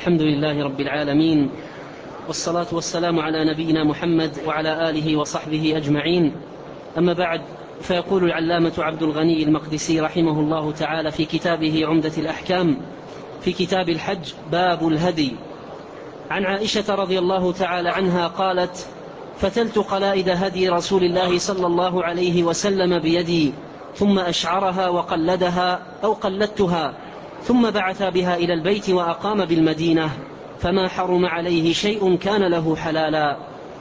الحمد لله رب العالمين، والصلاة والسلام على نبينا محمد وعلى آله وصحبه أجمعين. أما بعد، فيقول العلامة عبد الغني المقدسي رحمه الله تعالى في كتابه عمدة الأحكام في كتاب الحج باب الهدي، عن عائشة رضي الله تعالى عنها قالت: فتلت قلائد هدي رسول الله صلى الله عليه وسلم بيدي، ثم أشعرها وقلدها أو قلدتها، ثم بعث بها إلى البيت وأقام بالمدينة، فما حرم عليه شيء كان له حلالا.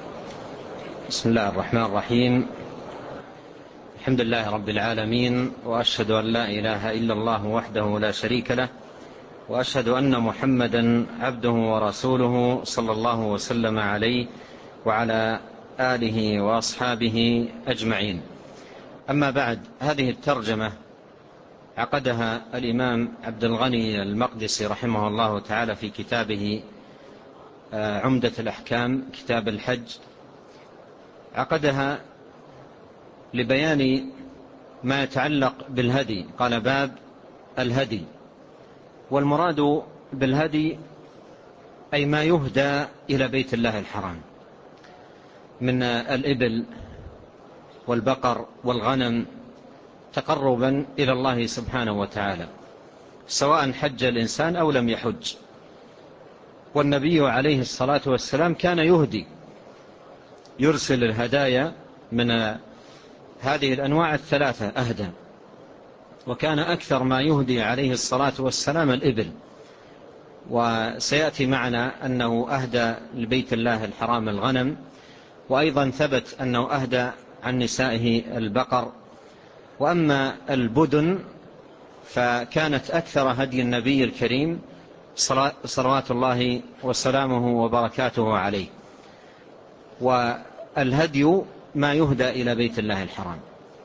بسم الله الرحمن الرحيم. الحمد لله رب العالمين، وأشهد أن لا إله إلا الله وحده لا شريك له، وأشهد أن محمدا عبده ورسوله صلى الله وسلم عليه وعلى آله وأصحابه أجمعين. أما بعد، هذه الترجمة عقدها الإمام عبد الغني المقدسي رحمه الله تعالى في كتابه عمدة الأحكام كتاب الحج، عقدها لبيان ما يتعلق بالهدي. قال: باب الهدي. والمراد بالهدي أي ما يهدى إلى بيت الله الحرام من الإبل والبقر والغنم تقربا إلى الله سبحانه وتعالى، سواء حج الإنسان أو لم يحج. والنبي عليه الصلاة والسلام كان يهدي، يرسل الهدايا من هذه الأنواع الثلاثة أهدى، وكان أكثر ما يهدي عليه الصلاة والسلام الإبل. وسيأتي معنا أنه أهدى لبيت الله الحرام الغنم، وأيضا ثبت أنه أهدى عن نسائه البقر. وأما البدن فكانت أكثر هدي النبي الكريم صلوات الله وسلامه وبركاته عليه. والهدي ما يهدى إلى بيت الله الحرام،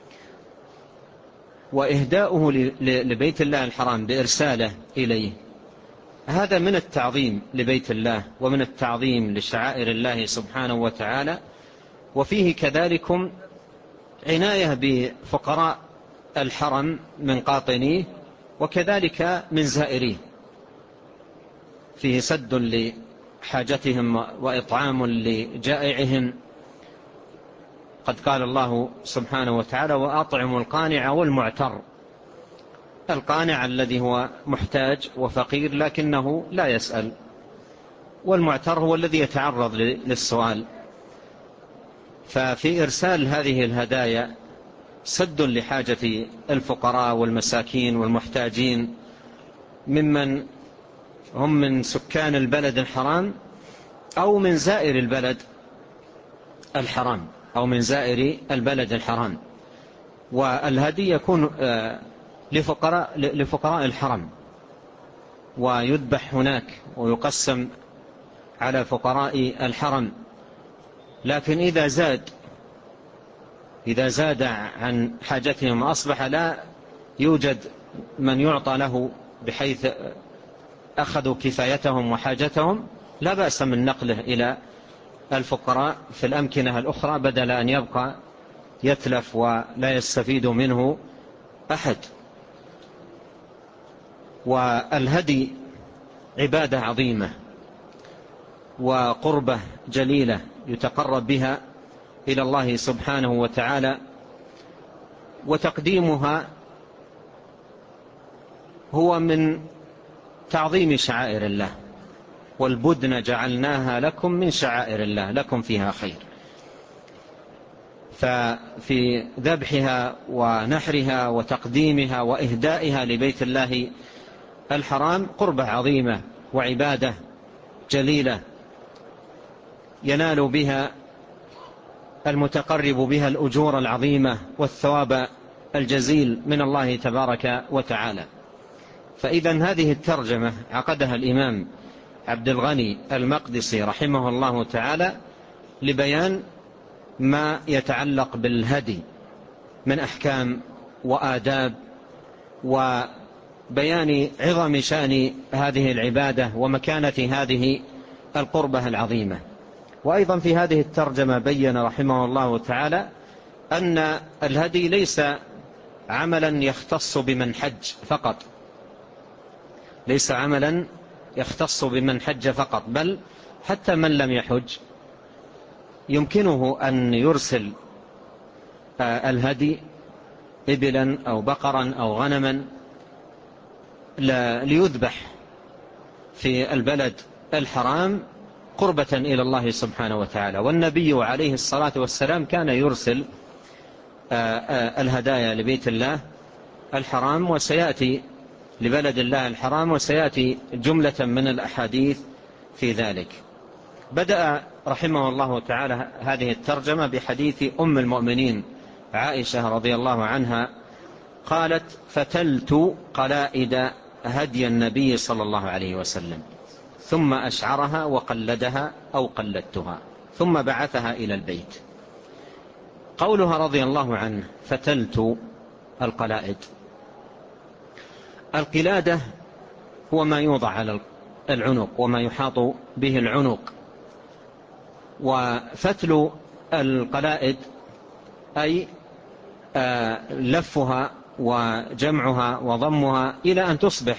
وإهداؤه لبيت الله الحرام بإرساله إليه هذا من التعظيم لبيت الله ومن التعظيم لشعائر الله سبحانه وتعالى. وفيه كذلك عناية بفقراء الحرم من قاطنيه وكذلك من زائريه، فيه سد لحاجتهم وإطعام لجائعهم. قد قال الله سبحانه وتعالى: وأطعموا القانع والمعتر. القانع الذي هو محتاج وفقير لكنه لا يسأل، والمعتر هو الذي يتعرض للسؤال. ففي إرسال هذه الهدايا سد لحاجة الفقراء والمساكين والمحتاجين ممن هم من سكان البلد الحرام أو من زائر البلد الحرام والهدي يكون لفقراء الحرم، ويذبح هناك ويقسم على فقراء الحرم. لكن إذا زاد عن حاجتهم أصبح لا يوجد من يعطى له بحيث أخذوا كفايتهم وحاجتهم، لا بأس من نقله إلى الفقراء في الأمكنة الأخرى بدل أن يبقى يتلف ولا يستفيد منه أحد. والهدي عبادة عظيمة وقربة جليلة يتقرب بها إلى الله سبحانه وتعالى، وتقديمها هو من تعظيم شعائر الله. والبدن جعلناها لكم من شعائر الله لكم فيها خير. ففي ذبحها ونحرها وتقديمها وإهدائها لبيت الله الحرام قربة عظيمة وعبادة جليلة ينال بها المتقرب بها الأجور العظيمة والثواب الجزيل من الله تبارك وتعالى. فإذا هذه الترجمة عقدها الإمام عبد الغني المقدسي رحمه الله تعالى لبيان ما يتعلق بالهدي من أحكام وآداب، وبيان عظم شأن هذه العبادة ومكانة هذه القربة العظيمة. وأيضا في هذه الترجمة بيّن رحمه الله تعالى أن الهدي ليس عملا يختص بمن حج فقط، ليس عملا يختص بمن حج فقط، بل حتى من لم يحج يمكنه أن يرسل الهدي إبلا أو بقرا أو غنما ليذبح في البلد الحرام قربة إلى الله سبحانه وتعالى. والنبي عليه الصلاة والسلام كان يرسل الهدايا لبيت الله الحرام، وسيأتي لبلد الله الحرام، وسيأتي جملة من الأحاديث في ذلك. بدأ رحمه الله تعالى هذه الترجمة بحديث أم المؤمنين عائشة رضي الله عنها قالت: فتلت قلائد هدي النبي صلى الله عليه وسلم ثم أشعرها وقلدها أو قلدتها ثم بعثها إلى البيت. قولها رضي الله عنه فتلت القلائد، القلادة هو ما يوضع على العنق وما يحاط به العنق، وفتل القلائد أي لفها وجمعها وضمها إلى أن تصبح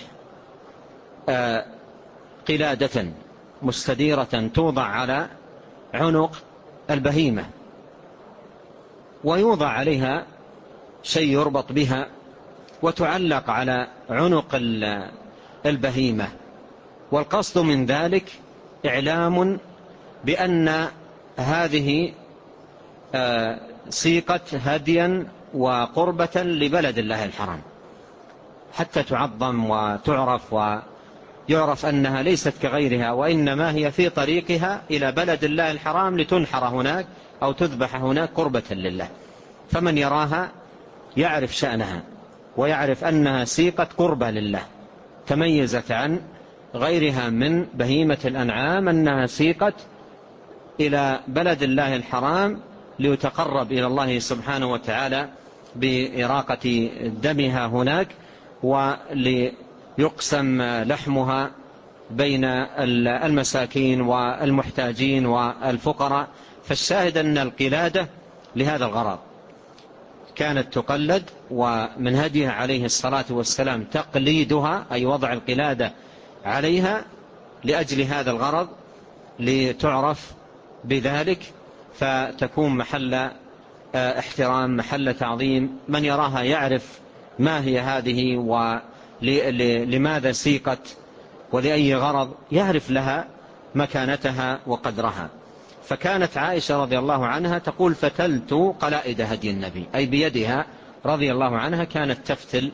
قلادة مستديرة توضع على عنق البهيمة، ويوضع عليها شيء يربط بها وتعلق على عنق البهيمة. والقصد من ذلك إعلام بأن هذه سيقت هديا وقربة لبلد الله الحرام، حتى تعظم وتعرف ويعرف أنها ليست كغيرها، وإنما هي في طريقها إلى بلد الله الحرام لتنحر هناك أو تذبح هناك قربة لله. فمن يراها يعرف شأنها ويعرف أنها سيقت قربة لله، تميزت عن غيرها من بهيمة الأنعام أنها سيقت إلى بلد الله الحرام ليتقرب إلى الله سبحانه وتعالى بإراقة دمها هناك، وليقسم لحمها بين المساكين والمحتاجين والفقراء. فالشاهد أن القلادة لهذا الغرض كانت تقلد، ومن هديها عليه الصلاة والسلام تقليدها أي وضع القلادة عليها لأجل هذا الغرض، لتعرف بذلك فتكون محل احترام محل تعظيم. من يراها يعرف ما هي هذه ولماذا سيقت ولأي غرض، يعرف لها مكانتها وقدرها. فكانت عائشة رضي الله عنها تقول فتلت قلائد هدي النبي، أي بيدها رضي الله عنها كانت تفتل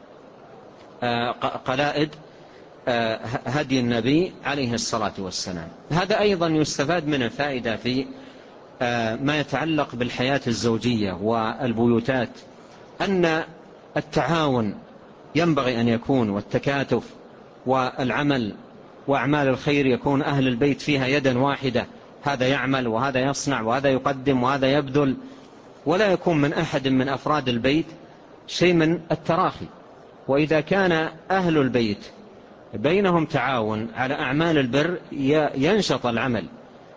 قلائد هدي النبي عليه الصلاة والسلام. هذا أيضا يستفاد من الفائدة في ما يتعلق بالحياة الزوجية والبيوتات، أن التعاون ينبغي أن يكون، والتكاتف والعمل وأعمال الخير يكون أهل البيت فيها يدا واحدة، هذا يعمل وهذا يصنع وهذا يقدم وهذا يبذل، ولا يكون من أحد من أفراد البيت شيء من التراخي. وإذا كان أهل البيت بينهم تعاون على أعمال البر ينشط العمل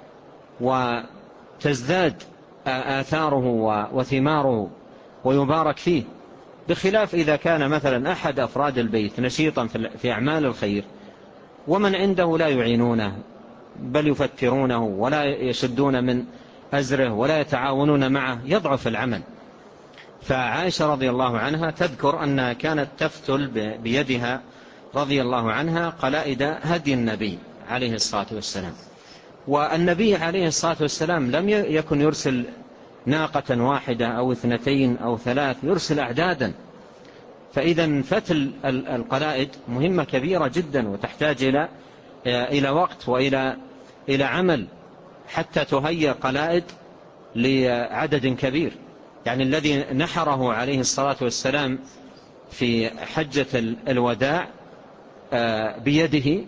وتزداد آثاره وثماره ويبارك فيه، بخلاف إذا كان مثلا أحد أفراد البيت نشيطا في أعمال الخير ومن عنده لا يعينونه بل يفترونه ولا يشدون من أزره ولا يتعاونون معه، يضعف العمل. فعائشة رضي الله عنها تذكر أنها كانت تفتل بيدها رضي الله عنها قلائد هدي النبي عليه الصلاة والسلام. والنبي عليه الصلاة والسلام لم يكن يرسل ناقة واحدة أو اثنتين أو ثلاث، يرسل أعدادا. فإذا فتل القلائد مهمة كبيرة جدا، وتحتاج إلى وقت وإلى عمل حتى تهيئ قلائد لعدد كبير. يعني الذي نحره عليه الصلاة والسلام في حجة الوداع بيده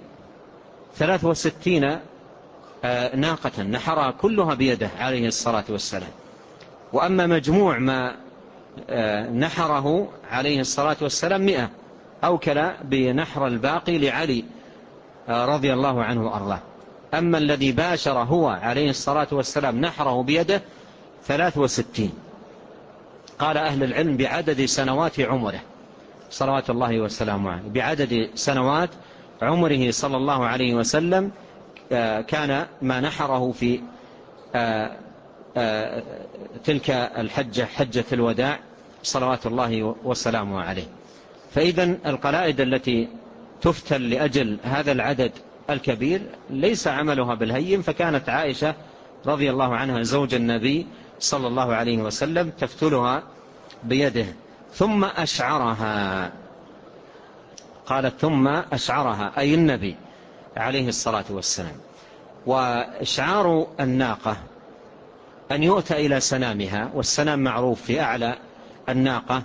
63 ناقة نحرها كلها بيده عليه الصلاة والسلام. وأما مجموع ما نحره عليه الصلاة والسلام 100، أوكل بنحر الباقي لعلي رضي الله عنه وأرضاه. أما الذي باشر هو عليه الصلاة والسلام نحره بيده 63. قال أهل العلم بعدد سنوات عمره صلوات الله وسلامه عليه، بعدد سنوات عمره صلى الله عليه وسلم كان ما نحره في تلك الحجة، حجة الوداع، صلوات الله وسلامه عليه. فإذن القلائد التي تفتل لأجل هذا العدد الكبير ليس عملها بالهين، فكانت عائشة رضي الله عنها زوج النبي صلى الله عليه وسلم تفتلها بيده. ثم أشعرها، قالت ثم أشعرها أي النبي عليه الصلاة والسلام. وإشعار الناقة أن يؤتى إلى سنامها، والسنام معروف في أعلى الناقة،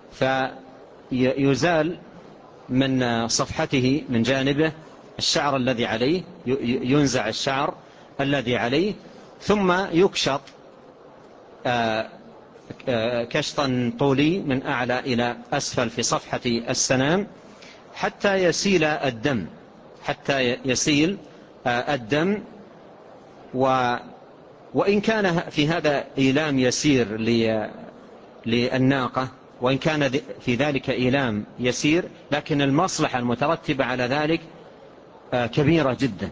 فيزال من صفحته من جانبه الشعر الذي عليه، ينزع الشعر الذي عليه، ثم يكشط كشطا طولي من أعلى إلى أسفل في صفحة السنام حتى يسيل الدم، وإن كان في هذا إيلام يسير للناقة، وإن كان في ذلك إيلام يسير، لكن المصلحة المترتبة على ذلك كبيرة جدا.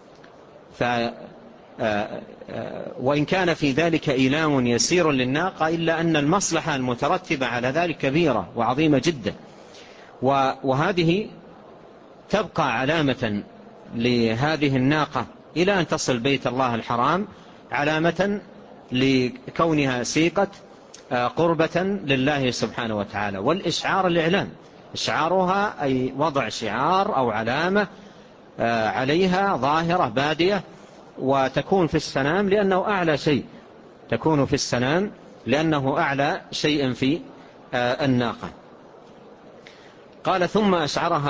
وإن كان في ذلك إيلام يسير للناقة، إلا أن المصلحة المترتبة على ذلك كبيرة وعظيمة جدا. وهذه تبقى علامة لهذه الناقة إلى أن تصل بيت الله الحرام، علامة لكونها سيقت قربة لله سبحانه وتعالى. والإشعار الإعلام، إشعارها أي وضع شعار أو علامة عليها ظاهرة بادية، وتكون في السنام لأنه أعلى شيء، تكون في السنام لأنه أعلى شيء في الناقة. قال ثم أشعرها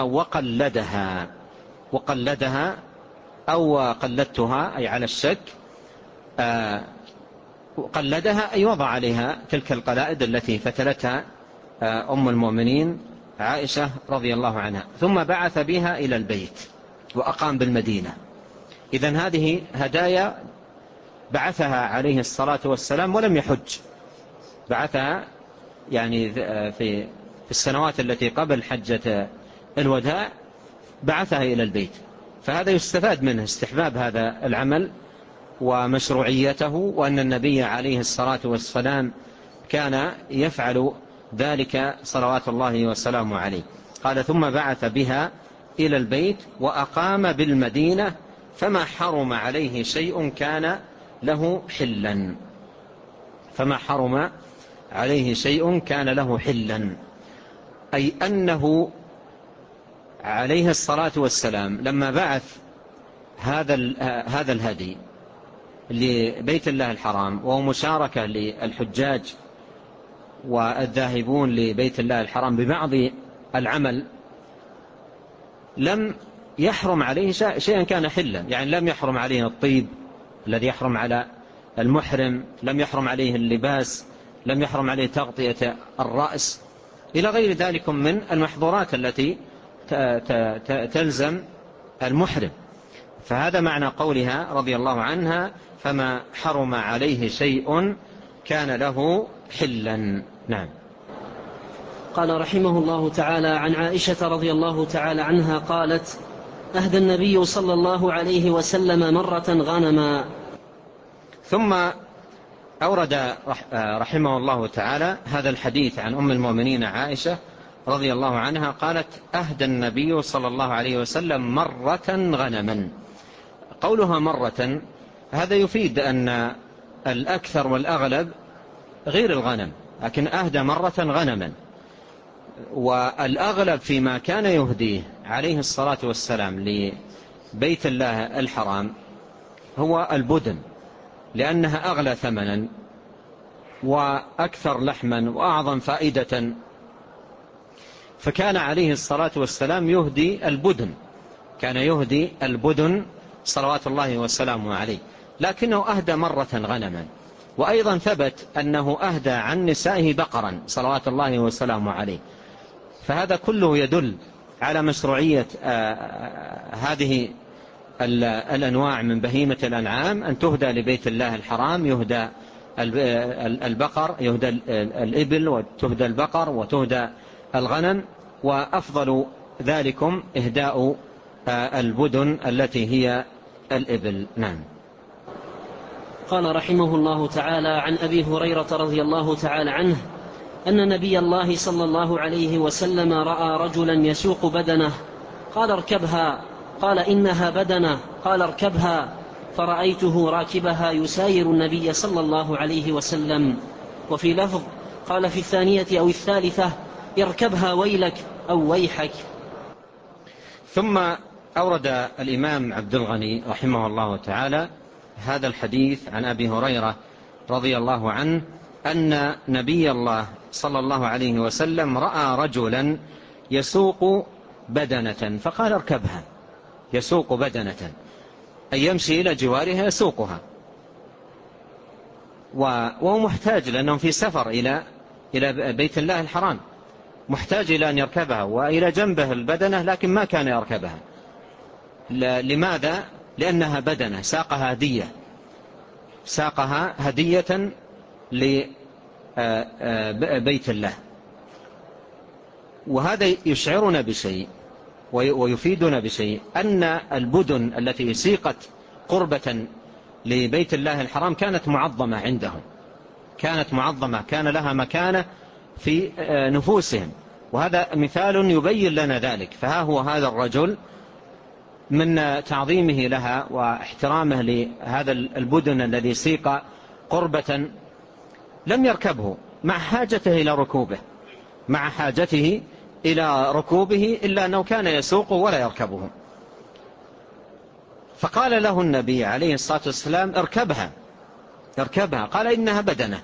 وقلدها أو قلدتها أي على الشك، قلدها أي وضع عليها تلك القلائد التي فتلتها أم المؤمنين عائشة رضي الله عنها، ثم بعث بها إلى البيت وأقام بالمدينة. إذن هذه هدايا بعثها عليه الصلاة والسلام ولم يحج، بعثها يعني في السنوات التي قبل حجة الوداع بعثها إلى البيت. فهذا يستفاد منه استحباب هذا العمل ومشروعيته، وأن النبي عليه الصلاة والسلام كان يفعل ذلك صلوات الله وسلامه عليه. قال ثم بعث بها إلى البيت وأقام بالمدينة فما حرم عليه شيء كان له حلا، فما حرم عليه شيء كان له حلا، أي أنه عليه الصلاة والسلام لما بعث هذا الهدي لبيت الله الحرام، وهو مشاركة للحجاج والذاهبون لبيت الله الحرام ببعض العمل، لم يحرم عليه شيئا كان حلا. يعني لم يحرم عليه الطيب الذي يحرم على المحرم، لم يحرم عليه اللباس، لم يحرم عليه تغطية الرأس، إلى غير ذلك من المحظورات التي تلزم المحرم. فهذا معنى قولها رضي الله عنها فما حرم عليه شيء كان له حلا. نعم. قال رحمه الله تعالى عن عائشة رضي الله تعالى عنها قالت أهدى النبي صلى الله عليه وسلم مرة غنما. ثم أورد رحمه الله تعالى هذا الحديث عن أم المؤمنين عائشة رضي الله عنها قالت أهدى النبي صلى الله عليه وسلم مرة غنما. قولها مرة هذا يفيد أن الأكثر والأغلب غير الغنم، لكن أهدى مرة غنما. والأغلب فيما كان يهديه عليه الصلاة والسلام لبيت الله الحرام هو البدن، لأنها أغلى ثمنا وأكثر لحما وأعظم فائدة، فكان عليه الصلاة والسلام يهدي البدن، كان يهدي البدن صلوات الله وسلامه عليه، لكنه أهدى مرة غنما. وأيضا ثبت أنه أهدى عن نسائه بقرا صلوات الله وسلامه عليه. فهذا كله يدل على مشروعية هذه الأنواع من بهيمة الأنعام أن تهدى لبيت الله الحرام. يهدى البقر، يهدى الإبل، وتهدى البقر، وتهدى الغنم، وأفضل ذلكم إهداء البدن التي هي الإبل. نعم. قال رحمه الله تعالى: عن أبي هريرة رضي الله تعالى عنه أن نبي الله صلى الله عليه وسلم رأى رجلا يسوق بدنه، قال: اركبها. قال: إنها بدنه. قال: اركبها. فرأيته راكبها يساير النبي صلى الله عليه وسلم. وفي لفظ قال في الثانية أو الثالثة: اركبها ويلك أو ويحك. ثم أورد الإمام عبد الغني رحمه الله تعالى هذا الحديث عن أبي هريرة رضي الله عنه أن نبي الله صلى الله عليه وسلم رأى رجلا يسوق بدنة فقال: اركبها. يسوق بدنة أي يمشي إلى جوارها يسوقها، وهو محتاج لأنه في سفر إلى بيت الله الحرام، محتاج إلى أن يركبها، وإلى جنبه البدنة لكن ما كان يركبها. لماذا؟ لأنها بدنة ساقها هدية، ساقها هدية لبيت الله. وهذا يشعرنا بشيء ويفيدنا بشيء، أن البدن التي سيقت قربة لبيت الله الحرام كانت معظمة عندهم، كانت معظمة، كان لها مكانة في نفوسهم، وهذا مثال يبين لنا ذلك. فها هو هذا الرجل من تعظيمه لها واحترامه لهذا البدن الذي سيق قربة لم يركبه مع حاجته إلى ركوبه، مع حاجته إلى ركوبه، إلا أنه كان يسوقه ولا يركبه. فقال له النبي عليه الصلاة والسلام: اركبها. اركبها. قال: إنها بدنة.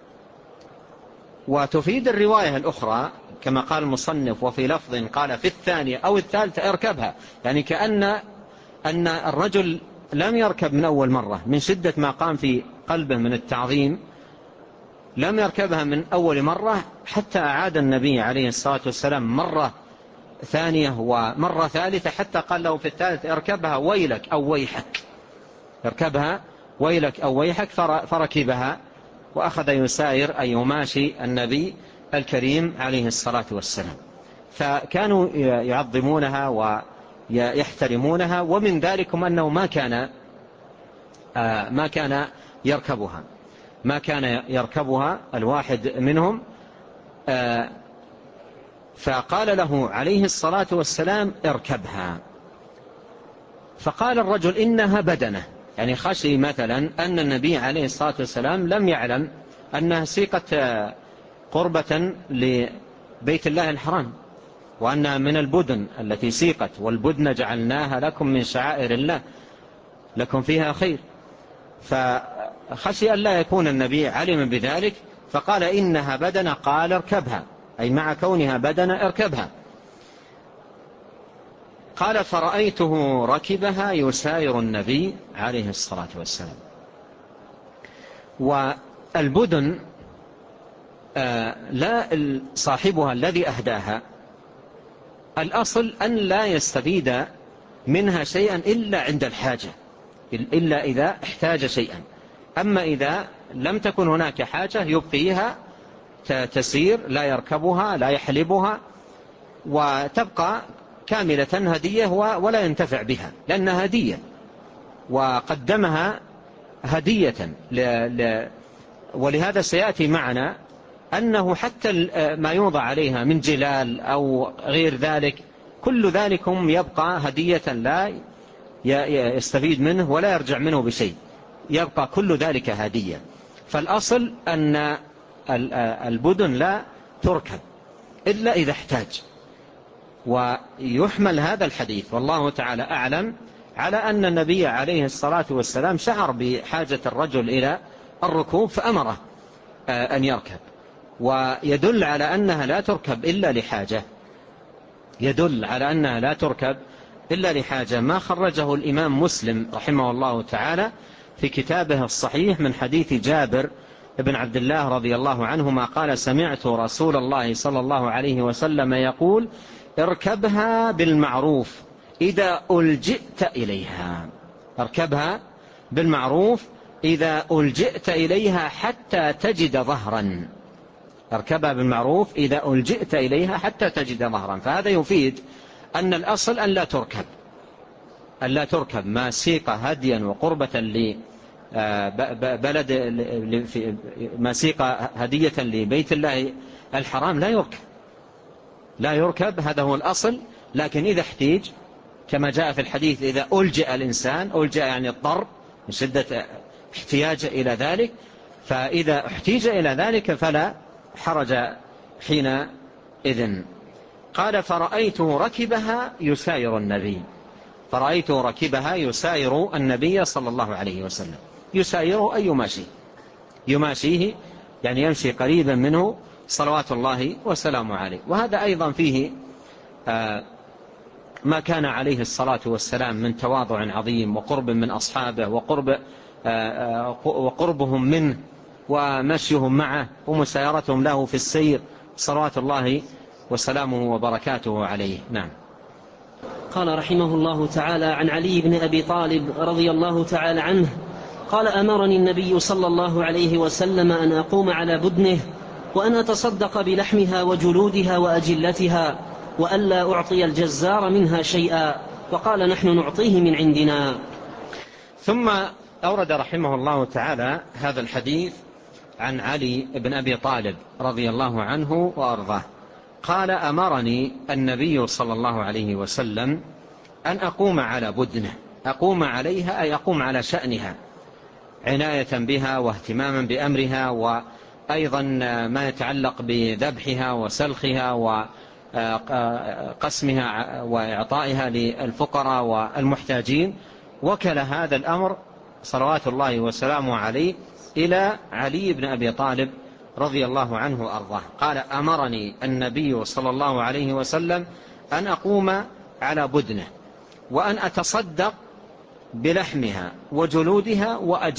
وتفيد الرواية الأخرى كما قال المصنف: وفي لفظ قال في الثانية أو الثالثة اركبها، يعني كأن الرجل لم يركب من أول مرة، من شدة ما قام في قلبه من التعظيم لم يركبها من أول مرة، حتى أعاد النبي عليه الصلاة والسلام مرة ثانية ومرة ثالثة، حتى قال له في الثالثة: اركبها ويلك أو ويحك. اركبها ويلك أو ويحك. فركبها وأخذ يساير أي يماشي النبي الكريم عليه الصلاة والسلام. فكانوا يعظمونها ويحترمونها، ومن ذلكم أنه ما كان يركبها، ما كان يركبها الواحد منهم. فقال له عليه الصلاة والسلام: اركبها. فقال الرجل: إنها بدنة، يعني خشي مثلا أن النبي عليه الصلاة والسلام لم يعلم أنها سيقت قربة لبيت الله الحرام، وأنها من البدن التي سيقت، والبدن جعلناها لكم من شعائر الله لكم فيها خير. فخشي أن لا يكون النبي علم بذلك، فقال: إنها بدنة. قال: اركبها، أي مع كونها بدنة اركبها. قال: فرأيته ركبها يساير النبي عليه الصلاة والسلام. والبدن لا صاحبها الذي أهداها الأصل أن لا يستفيد منها شيئا إلا عند الحاجة، إلا إذا احتاج شيئا. أما إذا لم تكن هناك حاجة يبقيها تسير، لا يركبها لا يحلبها، وتبقى كاملة هدية ولا ينتفع بها، لأنها هدية وقدمها هدية. ولهذا سيأتي معنا أنه حتى ما يوضع عليها من جلال أو غير ذلك، كل ذلكم يبقى هدية لا يستفيد منه ولا يرجع منه بشيء، يبقى كل ذلك هدية. فالأصل أن البدن لا تركب إلا إذا احتاج. ويحمل هذا الحديث والله تعالى أعلم على أن النبي عليه الصلاة والسلام شعر بحاجة الرجل إلى الركوب فأمره أن يركب، ويدل على أنها لا تركب إلا لحاجة، يدل على أنها لا تركب إلا لحاجة. ما خرجه الإمام مسلم رحمه الله تعالى في كتابه الصحيح من حديث جابر ابن عبد الله رضي الله عنهما قال: سمعت رسول الله صلى الله عليه وسلم يقول: اركبها بالمعروف إذا ألجئت إليها. اركبها بالمعروف إذا ألجئت إليها حتى تجد ظهرا. اركبها بالمعروف إذا ألجئت إليها حتى تجد ظهرا. فهذا يفيد أن الأصل أن لا تركب، ألا تركب ما سيق هديا وقربة لبلد، ما سيق هدية لبيت الله الحرام لا يركب، هذا هو الأصل. لكن إذا احتيج كما جاء في الحديث، إذا ألجأ الإنسان، ألجأ يعني الضر من شدة احتياج إلى ذلك، فإذا احتيج إلى ذلك فلا حرج حينئذ. قال فرأيته ركبها يساير النبي صلى الله عليه وسلم. يسايره أي يماشيه يعني يمشي قريبا منه صلوات الله وسلامه عليه. وهذا أيضا فيه ما كان عليه الصلاة والسلام من تواضع عظيم وقرب من أصحابه وقربهم منه ومشيهم معه ومسايرتهم له في السير صلوات الله وسلامه وبركاته عليه. نعم. قال رحمه الله تعالى عن علي بن أبي طالب رضي الله تعالى عنه قال أمرني النبي صلى الله عليه وسلم أن أقوم على بدنه وأن أتصدق بلحمها وجلودها وأجلتها وألا أعطي الجزار منها شيئا، وقال نحن نعطيه من عندنا. ثم أورد رحمه الله تعالى هذا الحديث عن علي بن أبي طالب رضي الله عنه وأرضاه قال أمرني النبي صلى الله عليه وسلم أن أقوم على بدنه. أقوم عليها أي أقوم على شأنها، عناية بها واهتماما بأمرها، وأيضا ما يتعلق بذبحها وسلخها وقسمها وإعطائها للفقراء والمحتاجين. وكل هذا الأمر صلوات الله وسلامه عليه إلى علي بن أبي طالب رضي الله عنه وأرضاه. قال أمرني النبي صلى الله عليه وسلم أن أقوم على بدنه وأن أتصدق بلحمها وجلودها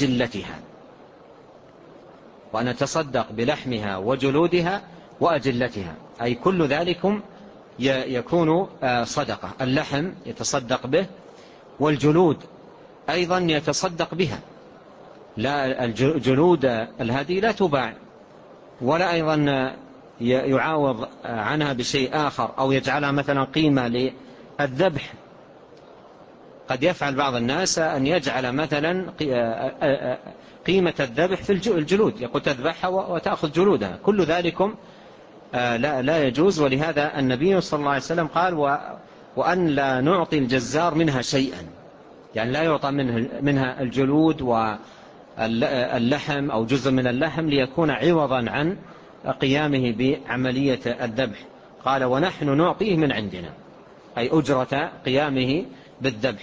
وأجلتها، أي كل ذلكم يكون صدقة. اللحم يتصدق به، والجلود أيضا يتصدق بها. لا الجلود الهدي لا تباع ولا أيضا يعاوض عنها بشيء آخر أو يجعلها مثلا قيمة للذبح. قد يفعل بعض الناس أن يجعل مثلا قيمة الذبح في الجلود، يقول تذبحها وتأخذ جلودها. كل ذلكم لا يجوز. ولهذا النبي صلى الله عليه وسلم قال وأن لا نعطي الجزار منها شيئا، يعني لا يعطى منها الجلود واللحم أو جزء من اللحم ليكون عوضا عن قيامه بعملية الذبح. قال ونحن نعطيه من عندنا، أي أجرة قيامه بالذبح.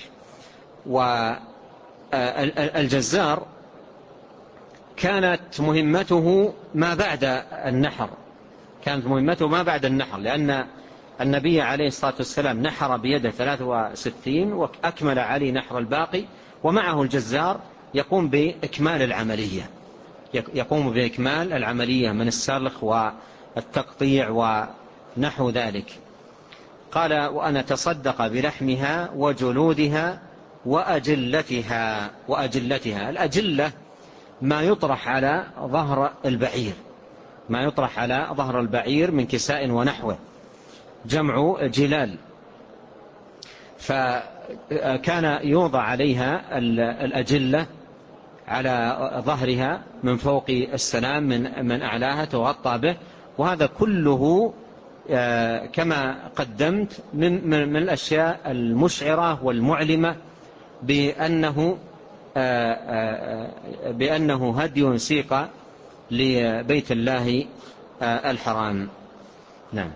والجزار كانت مهمته ما بعد النحر، لأن النبي عليه الصلاة والسلام نحر بيده 63 وأكمل علي نحر الباقي، ومعه الجزار يقوم بإكمال العملية من السلخ والتقطيع ونحو ذلك. قال وأن تصدق بلحمها وجلودها وأجلتها. الأجلة ما يطرح على ظهر البعير من كساء ونحوه، جمع جلال. فكان يوضع عليها الأجلة على ظهرها من فوق السلام من أعلاها تغطى به. وهذا كله كما قدمت من الأشياء المشعرة والمعلمة بأنه هدي سيق لبيت الله الحرام. نعم.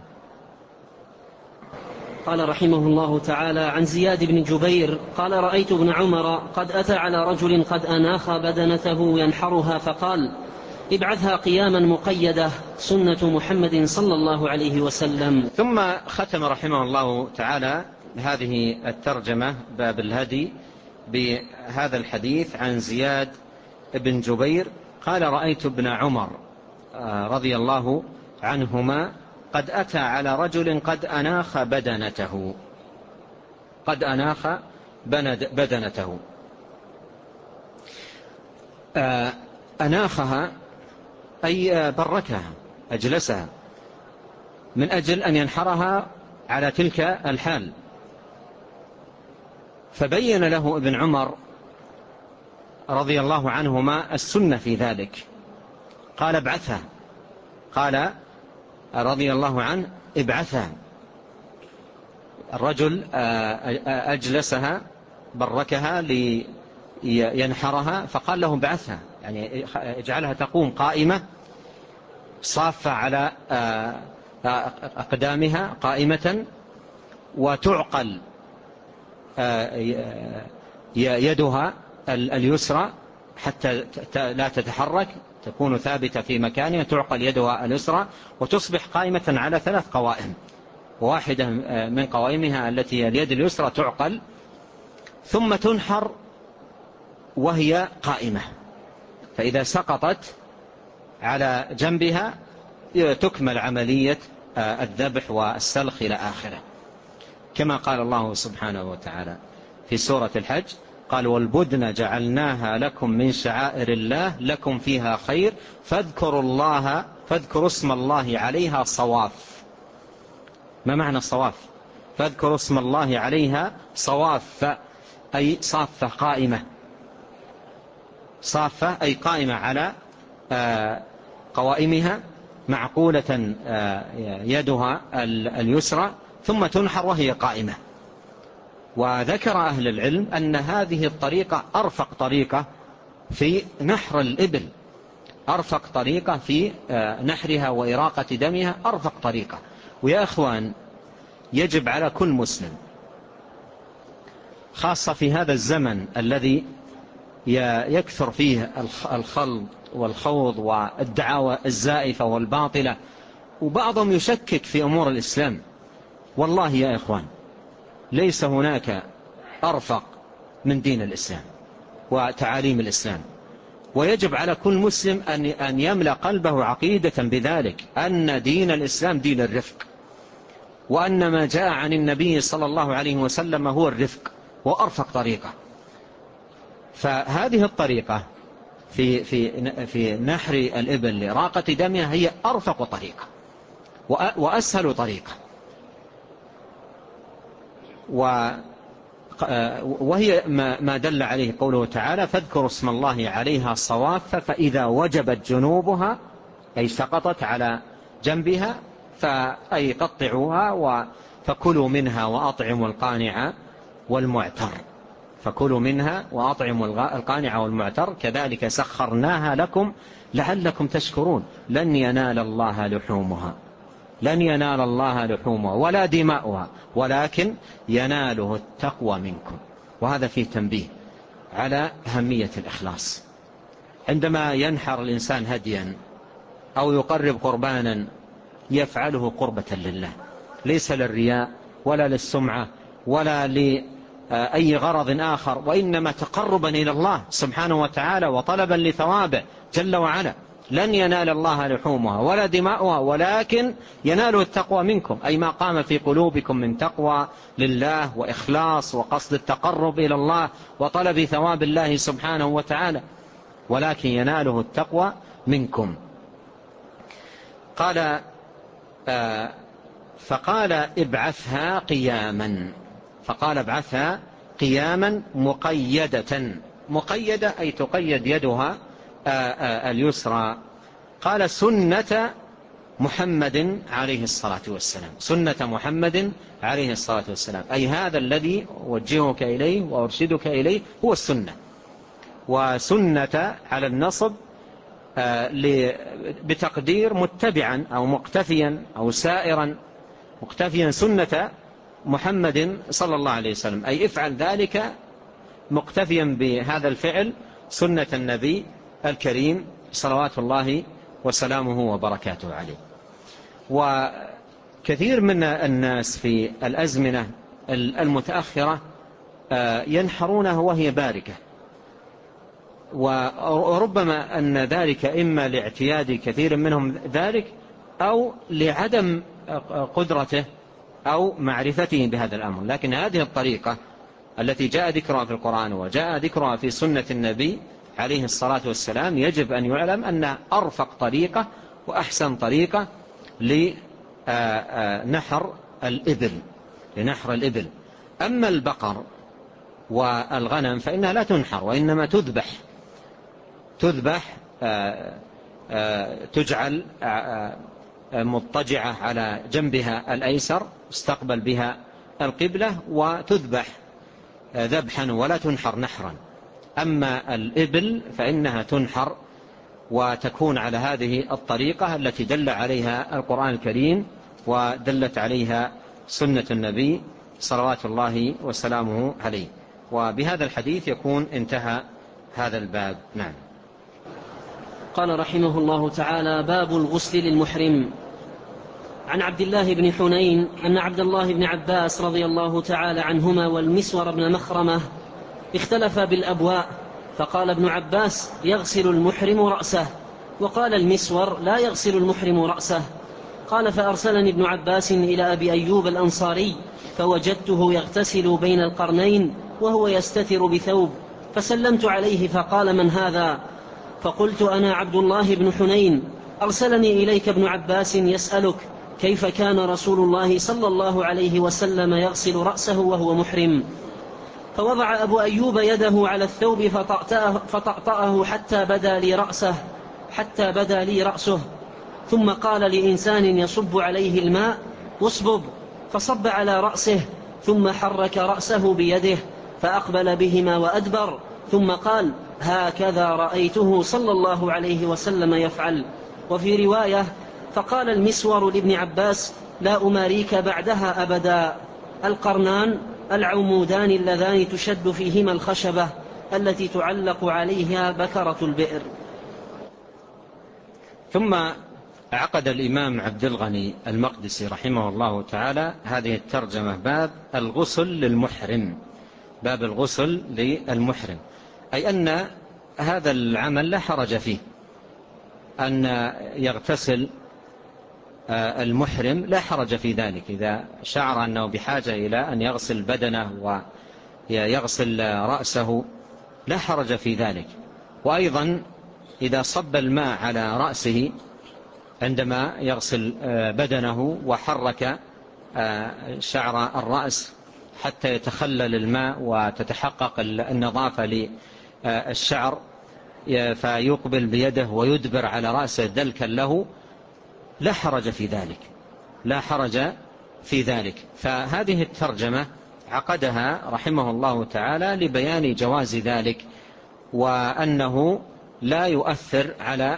قال رحمه الله تعالى عن زياد بن جبير قال رأيت ابن عمر قد أتى على رجل قد أناخ بدنته ينحرها فقال ابعثها قياما مقيدة سنة محمد صلى الله عليه وسلم. ثم ختم رحمه الله تعالى هذه الترجمة باب الهدي بهذا الحديث عن زياد بن جبير قال رأيت ابن عمر رضي الله عنهما قد أتى على رجل قد أناخ بدنته. أناخها أي بركها، أجلسها من أجل أن ينحرها على تلك الحال. فبين له ابن عمر رضي الله عنهما السنة في ذلك، قال ابعثها، قال رضي الله عنه ابعثها. الرجل أجلسها بركها لينحرها، فقال له ابعثها، يعني اجعلها تقوم قائمة صافة على أقدامها قائمة، وتعقل يدها اليسرى حتى لا تتحرك، تكون ثابتة في مكانها، تعقل يدها اليسرى وتصبح قائمة على 3 قوائم، وواحدة من قوائمها التي اليد اليسرى تعقل، ثم تنحر وهي قائمة، فإذا سقطت على جنبها تكمل عملية الذبح والسلخ إلى آخره، كما قال الله سبحانه وتعالى في سورة الحج، قال والبدن جعلناها لكم من شعائر الله لكم فيها خير فاذكروا اسم الله عليها صواف. ما معنى صواف؟ فاذكروا اسم الله عليها صواف، أي صافة قائمة، صافة أي قائمة على قوائمها، معقولة يدها اليسرى، ثم تنحر وهي قائمة. وذكر أهل العلم أن هذه الطريقة أرفق طريقة في نحر الإبل، أرفق طريقة في نحرها وإراقة دمها، أرفق طريقة. ويا أخوان، يجب على كل مسلم، خاصة في هذا الزمن الذي يكثر فيه الخلط والخوض والدعاوى الزائفة والباطلة، وبعضهم يشكك في أمور الإسلام. والله يا إخوان، ليس هناك أرفق من دين الإسلام وتعاليم الإسلام، ويجب على كل مسلم أن يملأ قلبه عقيدة بذلك، أن دين الإسلام دين الرفق، وأن ما جاء عن النبي صلى الله عليه وسلم هو الرفق وأرفق طريقة. فهذه الطريقة في نحر الإبل لإراقة دمها هي أرفق طريقة وأسهل طريقة، وهي ما دل عليه قوله تعالى فاذكروا اسم الله عليها صواف فإذا وجبت جنوبها، أي سقطت على جنبها، فأي قطعوها فكلوا منها وأطعموا القانع والمعتر، فكلوا منها وأطعموا القانع والمعتر كذلك سخرناها لكم لعلكم تشكرون لن ينال الله لحومها ولا دماؤها ولكن يناله التقوى منكم. وهذا فيه تنبيه على أهمية الإخلاص. عندما ينحر الإنسان هديا أو يقرب قربانا يفعله قربة لله، ليس للرياء ولا للسمعة ولا لأي غرض آخر، وإنما تقربا إلى الله سبحانه وتعالى وطلبا لثوابه جل وعلا. لن ينال الله لحومها ولا دماؤها ولكن يناله التقوى منكم، أي ما قام في قلوبكم من تقوى لله وإخلاص وقصد التقرب إلى الله وطلب ثواب الله سبحانه وتعالى، ولكن يناله التقوى منكم. فقال ابعثها قياما مقيدة أي تقيد يدها اليسرى. قال سنة محمد عليه الصلاة والسلام، أي هذا الذي أوجهك إليه وأرشدك إليه هو السنة. وسنة على النصب بتقدير متبعا أو مقتفيا أو سائرا مقتفيا سنة محمد صلى الله عليه وسلم، أي افعل ذلك مقتفيا بهذا الفعل سنة النبي الكريم صلوات الله وسلامه وبركاته عليه. وكثير من الناس في الأزمنة المتأخرة ينحرونه وهي باركة، وربما أن ذلك إما لاعتياد كثير منهم ذلك أو لعدم قدرته أو معرفته بهذا الأمر. لكن هذه الطريقة التي جاء ذكرها في القرآن وجاء ذكرها في سنة النبي عليه الصلاة والسلام يجب أن يعلم أنها أرفق طريقة وأحسن طريقة لنحر الإبل. أما البقر والغنم فإنها لا تنحر وإنما تذبح تجعل مضطجعة على جنبها الأيسر استقبل بها القبلة وتذبح ذبحا ولا تنحر نحرا. أما الإبل فإنها تنحر وتكون على هذه الطريقة التي دل عليها القرآن الكريم ودلت عليها سنة النبي صلوات الله وسلامه عليه. وبهذا الحديث يكون انتهى هذا الباب. نعم. قال رحمه الله تعالى: باب الغسل للمحرم. عن عبد الله بن حنين أن عبد الله بن عباس رضي الله تعالى عنهما والمسور بن مخرمة اختلفا بالأبواء، فقال ابن عباس: يغسل المحرم رأسه، وقال المسور: لا يغسل المحرم رأسه. قال: فأرسلني ابن عباس إلى أبي أيوب الأنصاري فوجدته يغتسل بين القرنين وهو يستتر بثوب، فسلمت عليه فقال: من هذا؟ فقلت: أنا عبد الله بن حنين، أرسلني إليك ابن عباس يسألك كيف كان رسول الله صلى الله عليه وسلم يغسل رأسه وهو محرم. فوضع أبو أيوب يده على الثوب فطأطأه حتى بدا لي رأسه، ثم قال لإنسان يصب عليه الماء: اصبب، فصب على رأسه، ثم حرك رأسه بيده فأقبل بهما وأدبر، ثم قال: هكذا رأيته صلى الله عليه وسلم يفعل. وفي رواية: فقال المسور لابن عباس: لا أماريك بعدها أبدا. القرنان العمودان اللذان تشد فيهما الخشبة التي تعلق عليها بكرة البئر. ثم عقد الإمام عبد الغني المقدسي رحمه الله تعالى هذه الترجمة: باب الغسل للمحرم. باب الغسل للمحرم، أي أن هذا العمل لا حرج فيه، أن يغتسل المحرم لا حرج في ذلك إذا شعر أنه بحاجة إلى أن يغسل بدنه ويغسل رأسه، لا حرج في ذلك. وأيضا إذا صب الماء على رأسه عندما يغسل بدنه وحرك شعر الرأس حتى يتخلل الماء وتتحقق النظافة للشعر، فيقبل بيده ويدبر على رأسه دلكا له، لا حرج في ذلك، لا حرج في ذلك. فهذه الترجمة عقدها رحمه الله تعالى لبيان جواز ذلك، وأنه لا يؤثر على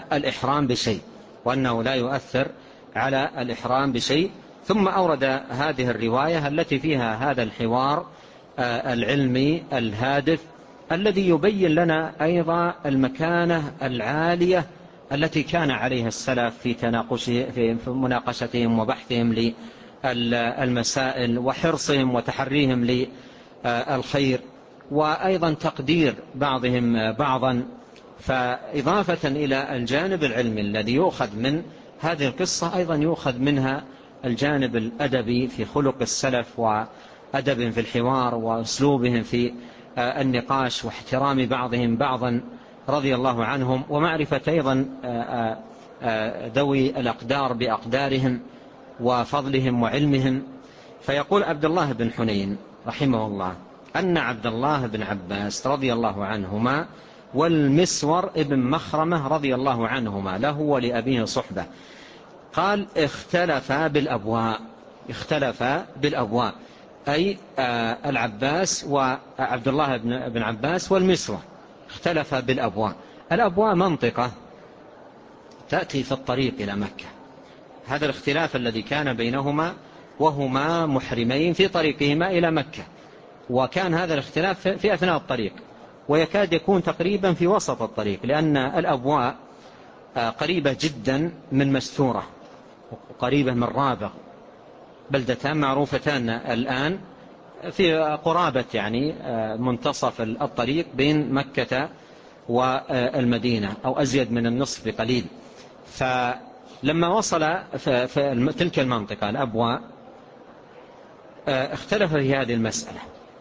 الإحرام بشيء ثم أورد هذه الرواية التي فيها هذا الحوار العلمي الهادف الذي يبين لنا أيضا المكانة العالية التي كان عليها السلف في مناقشتهم وبحثهم للمسائل وحرصهم وتحريهم للخير، وأيضا تقدير بعضهم بعضا. فإضافة إلى الجانب العلمي الذي يؤخذ من هذه القصة، أيضا يؤخذ منها الجانب الأدبي في خلق السلف وأدب في الحوار وأسلوبهم في النقاش واحترام بعضهم بعضا رضي الله عنهم، ومعرفة أيضا ذوي الأقدار بأقدارهم وفضلهم وعلمهم. فيقول عبد الله بن حنين رحمه الله أن عبد الله بن عباس رضي الله عنهما والمسور ابن مخرمة رضي الله عنهما له ولأبيه صحبة، قال: اختلفا بالأبواء، أي العباس وعبد الله بن عباس والمسور اختلفا بالأبواء. الأبواء منطقة تأتي في الطريق إلى مكة، هذا الاختلاف الذي كان بينهما وهما محرمين في طريقهما إلى مكة، وكان هذا الاختلاف في أثناء الطريق، ويكاد يكون تقريبا في وسط الطريق، لأن الأبواء قريبة جدا من مستورة وقريبة من رابغ، بلدتان معروفتان الآن في قرابة يعني منتصف الطريق بين مكة والمدينة أو أزيد من النصف بقليل. فلما وصل في تلك المنطقة الأبواء اختلف في هذه المسألة،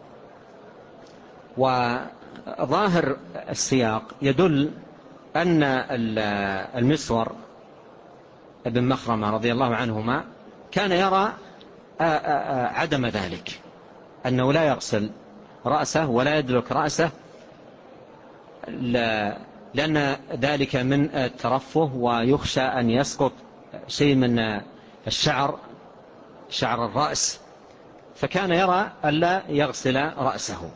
وظاهر السياق يدل أن المسور ابن مخرمة رضي الله عنهما كان يرى عدم ذلك، أنه لا يغسل رأسه ولا يدلك رأسه، لأن ذلك من الترفه، ويخشى أن يسقط شيء من الشعر، شعر الرأس، فكان يرى ألا يغسل رأسه.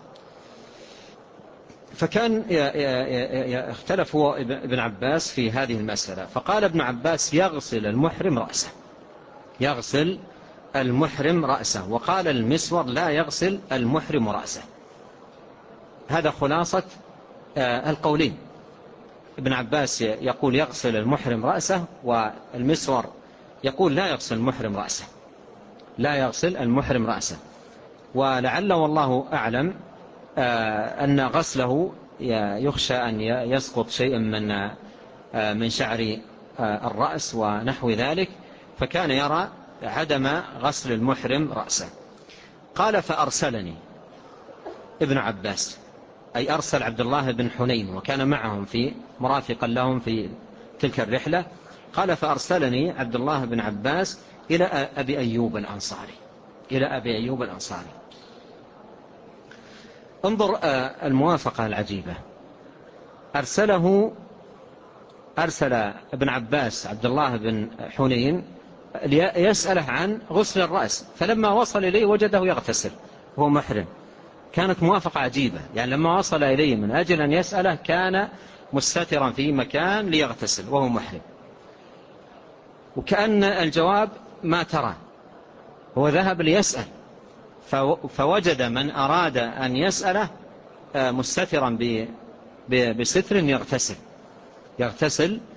فكان اختلف هو ابن عباس في هذه المسألة، فقال ابن عباس يغسل المحرم رأسه، يغسل المحرم رأسه، وقال المسور لا يغسل المحرم رأسه. هذا خلاصة القولين. ابن عباس يقول يغسل المحرم رأسه، والمسور يقول لا يغسل المحرم رأسه، لا يغسل المحرم رأسه. ولعل والله أعلم أن غسله يخشى أن يسقط شيء من شعر الرأس ونحو ذلك، فكان يرى عدم غسل المحرم رأسه. قال فأرسلني ابن عباس، أي أرسل عبد الله بن حنين، وكان معهم في مرافقا لهم في تلك الرحلة. قال فأرسلني عبد الله بن عباس إلى أبي أيوب الأنصاري، إلى أبي أيوب الأنصاري. انظر الموافقة العجيبة. أرسل ابن عباس عبد الله بن حنين يسأله عن غسل الرأس، فلما وصل إليه وجده يغتسل وهو محرم. كانت موافقة عجيبة، يعني لما وصل إليه من أجل أن يسأله كان مستترا في مكان ليغتسل وهو محرم، وكأن الجواب ما ترى. هو ذهب ليسأل فوجد من أراد أن يسأله مستترا بستر يغتسل.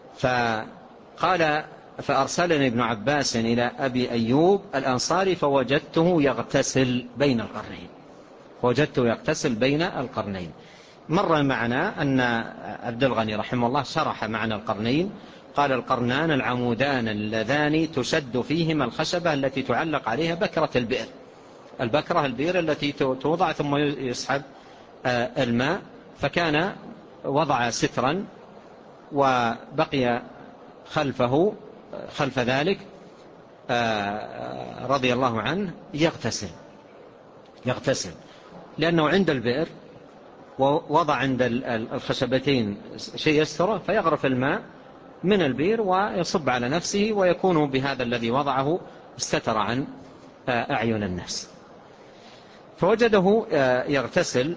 فقال فأرسلني ابن عباس إلى أبي أيوب الأنصاري فوجدته يغتسل بين القرنين، مر معنا أن عبد الغني رحمه الله شرح معنى القرنين، قال القرنان العمودان اللذان تشد فيهما الخشبة التي تعلق عليها بكرة البئر، البئر التي توضع ثم يسحب الماء. فكان وضع سترا وبقي خلف ذلك رضي الله عنه يغتسل لأنه عند البئر، ووضع عند الخشبتين شيء يستره، فيغرف الماء من البئر ويصب على نفسه، ويكون بهذا الذي وضعه استتر عن أعين الناس. فوجده يغتسل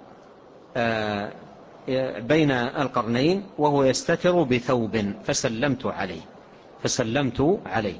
بين القرنين وهو يستتر بثوب، فسلمت عليه.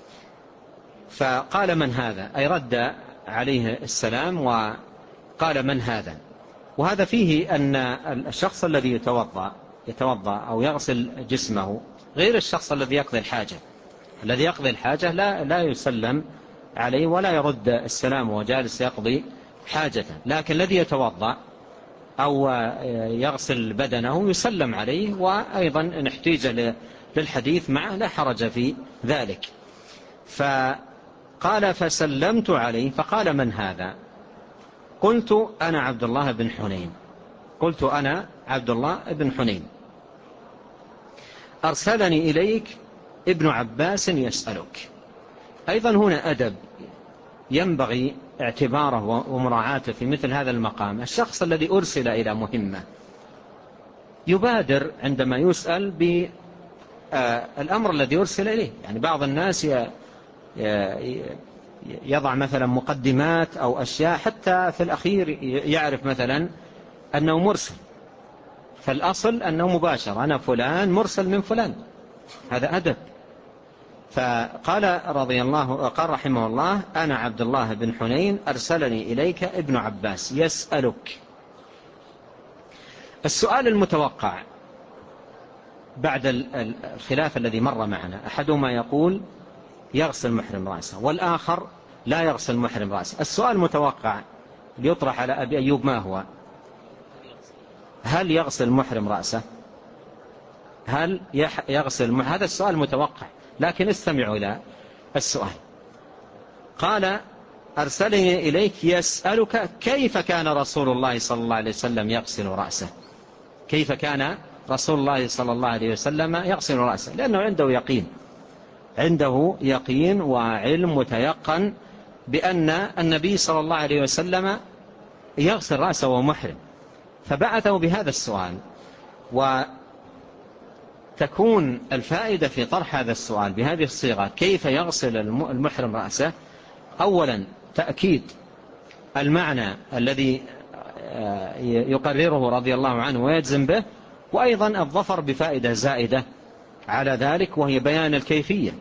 فقال من هذا؟ أي رد عليه السلام وقال من هذا؟ وهذا فيه أن الشخص الذي يتوضأ أو يغسل جسمه غير الشخص الذي يقضي الحاجة. الذي يقضي الحاجة لا يسلم عليه ولا يرد السلام وهو جالس يقضي حاجته، لكن الذي يتوضأ أو يغسل بدنه يسلم عليه، وأيضا إن احتيج للحديث معه لا حرج في ذلك. فقال فسلمت عليه، فقال من هذا؟ قلت أنا عبد الله بن حنين أرسلني إليك ابن عباس يسألك. أيضا هنا أدب ينبغي اعتباره ومراعاته في مثل هذا المقام. الشخص الذي أرسل إلى مهمة يبادر عندما يسأل بالأمر الذي أرسل إليه. يعني بعض الناس يضع مثلا مقدمات أو أشياء حتى في الأخير يعرف مثلا أنه مرسل، فالأصل أنه مباشر، أنا فلان مرسل من فلان، هذا أدب. فقال قال رحمه الله أنا عبد الله بن حنين أرسلني إليك ابن عباس يسألك. السؤال المتوقع بعد الخلاف الذي مر معنا، أحدهما يقول يغسل محرم رأسه والآخر لا يغسل محرم رأسه. السؤال المتوقع ليطرح على أبي أيوب ما هو؟ هل يغسل محرم رأسه؟ هذا السؤال متوقع، لكن استمعوا إلى السؤال. قال أرسلني إليك يسألك كيف كان رسول الله صلى الله عليه وسلم يغسل رأسه، كيف كان رسول الله صلى الله عليه وسلم يغسل رأسه، لأنه عنده يقين وعلم متيقن بأن النبي صلى الله عليه وسلم يغسل رأسه وهو محرم. فبعثه بهذا السؤال، وتكون الفائدة في طرح هذا السؤال بهذه الصيغة كيف يغسل المحرم رأسه. أولا تأكيد المعنى الذي يقرره رضي الله عنه ويجزم به، وأيضا الظفر بفائدة زائدة على ذلك، وهي بيان الكيفية.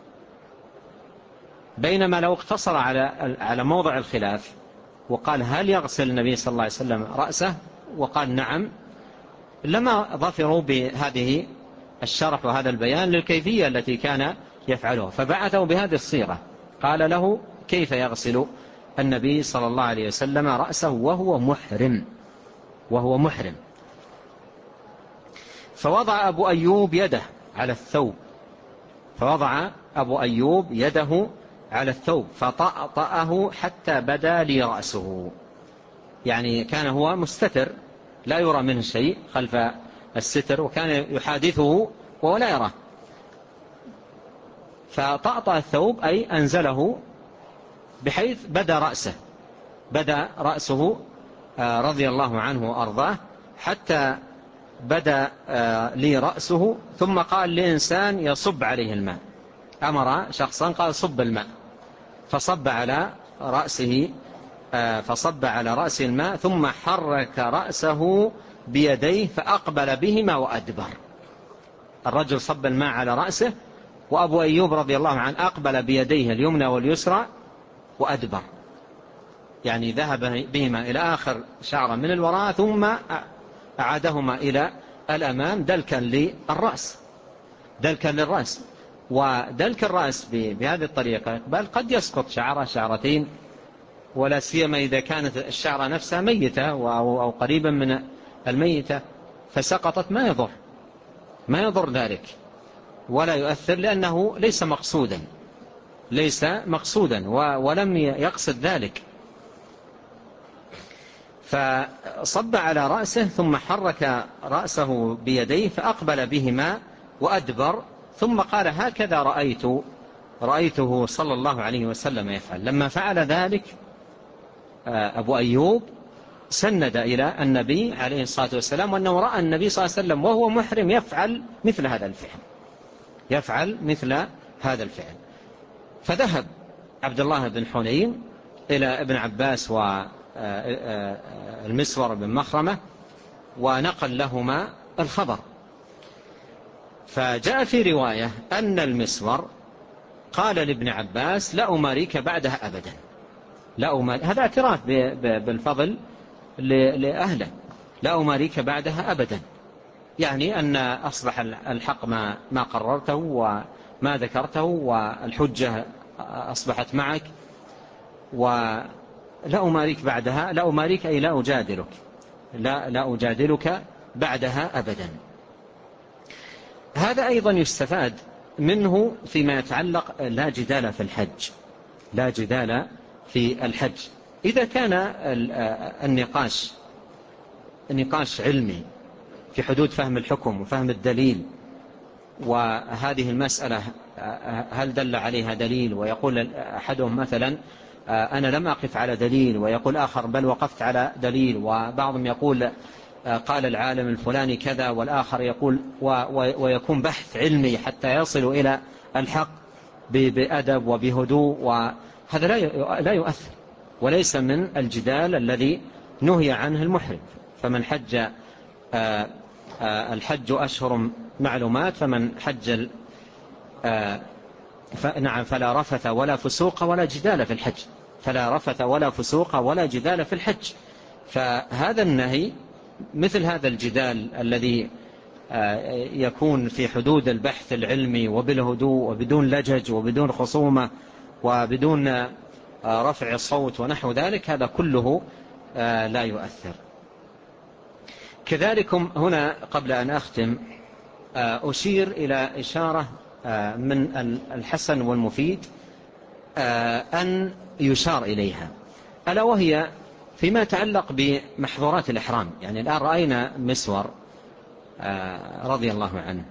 بينما لو اقتصر على موضع الخلاف وقال هل يغسل النبي صلى الله عليه وسلم رأسه، وقال نعم، لما ظفروا بهذه الشرح وهذا البيان للكيفية التي كان يفعلها. فبعثوا بهذه الصيغة، قال له كيف يغسل النبي صلى الله عليه وسلم رأسه وهو محرم. فوضع أبو أيوب يده على الثوب، فطأطأه حتى بدا لي رأسه. يعني كان هو مستتر لا يرى منه شيء خلف الستر، وكان يحادثه وهو لا يراه. فطأطأ الثوب أي أنزله بحيث بدا رأسه رضي الله عنه وأرضاه، حتى بدا لي رأسه. ثم قال لإنسان يصب عليه الماء، أمر شخصا قال صب الماء، فصب على رأسه الماء، ثم حرك رأسه بيديه فأقبل بهما وأدبر. الرجل صب الماء على رأسه، وأبو أيوب رضي الله عنه أقبل بيديه اليمنى واليسرى وأدبر، يعني ذهب بهما إلى آخر شعرة من الوراء ثم أعادهما إلى الأمام دلكا للرأس. ودلك الرأس بهذه الطريقة بل قد يسقط شعرة شعرتين، ولا سيما إذا كانت الشعرة نفسها ميتة أو قريبا من الميتة فسقطت، ما يضر ذلك ولا يؤثر، لأنه ليس مقصودا ولم يقصد ذلك. فصب على رأسه ثم حرك رأسه بيديه فأقبل بهما وأدبر، ثم قال هكذا رأيته صلى الله عليه وسلم يفعل. لما فعل ذلك أبو أيوب سند إلى النبي عليه الصلاة والسلام، وأنه رأى النبي صلى الله عليه وسلم وهو محرم يفعل مثل هذا الفعل. فذهب عبد الله بن حنين إلى ابن عباس والمسور بن مخرمة ونقل لهما الخبر. فجاء في رواية أن المسور قال لابن عباس لا أماريك بعدها أبدا. هذا اعتراف بالفضل لأهله. لا أماريك بعدها أبدا، يعني أن أصبح الحق ما قررته وما ذكرته، والحجة أصبحت معك، ولا أماريك بعدها. لا أماريك أي لا أجادلك، لا أجادلك بعدها أبدا. هذا أيضا يستفاد منه فيما يتعلق لا جدال في الحج. إذا كان النقاش علمي في حدود فهم الحكم وفهم الدليل، وهذه المسألة هل دل عليها دليل، ويقول أحدهم مثلا أنا لم أقف على دليل، ويقول آخر بل وقفت على دليل، وبعضهم يقول قال العالم الفلاني كذا، والآخر يقول، ويكون بحث علمي حتى يصل إلى الحق بأدب وبهدوء، وهذا لا يؤثر وليس من الجدال الذي نهي عنه المحرم. فمن حج الحج أشهر معلومات، فمن حج فلا رفث ولا فسوق ولا جدال في الحج. فهذا النهي مثل هذا الجدال الذي يكون في حدود البحث العلمي وبالهدوء وبدون لجج وبدون خصومة وبدون رفع الصوت ونحو ذلك، هذا كله لا يؤثر. كذلك هنا قبل أن أختم أشير إلى إشارة من الحسن والمفيد أن يشار إليها، ألا وهي فيما يتعلق بمحظورات الإحرام. يعني الآن رأينا مسور رضي الله عنه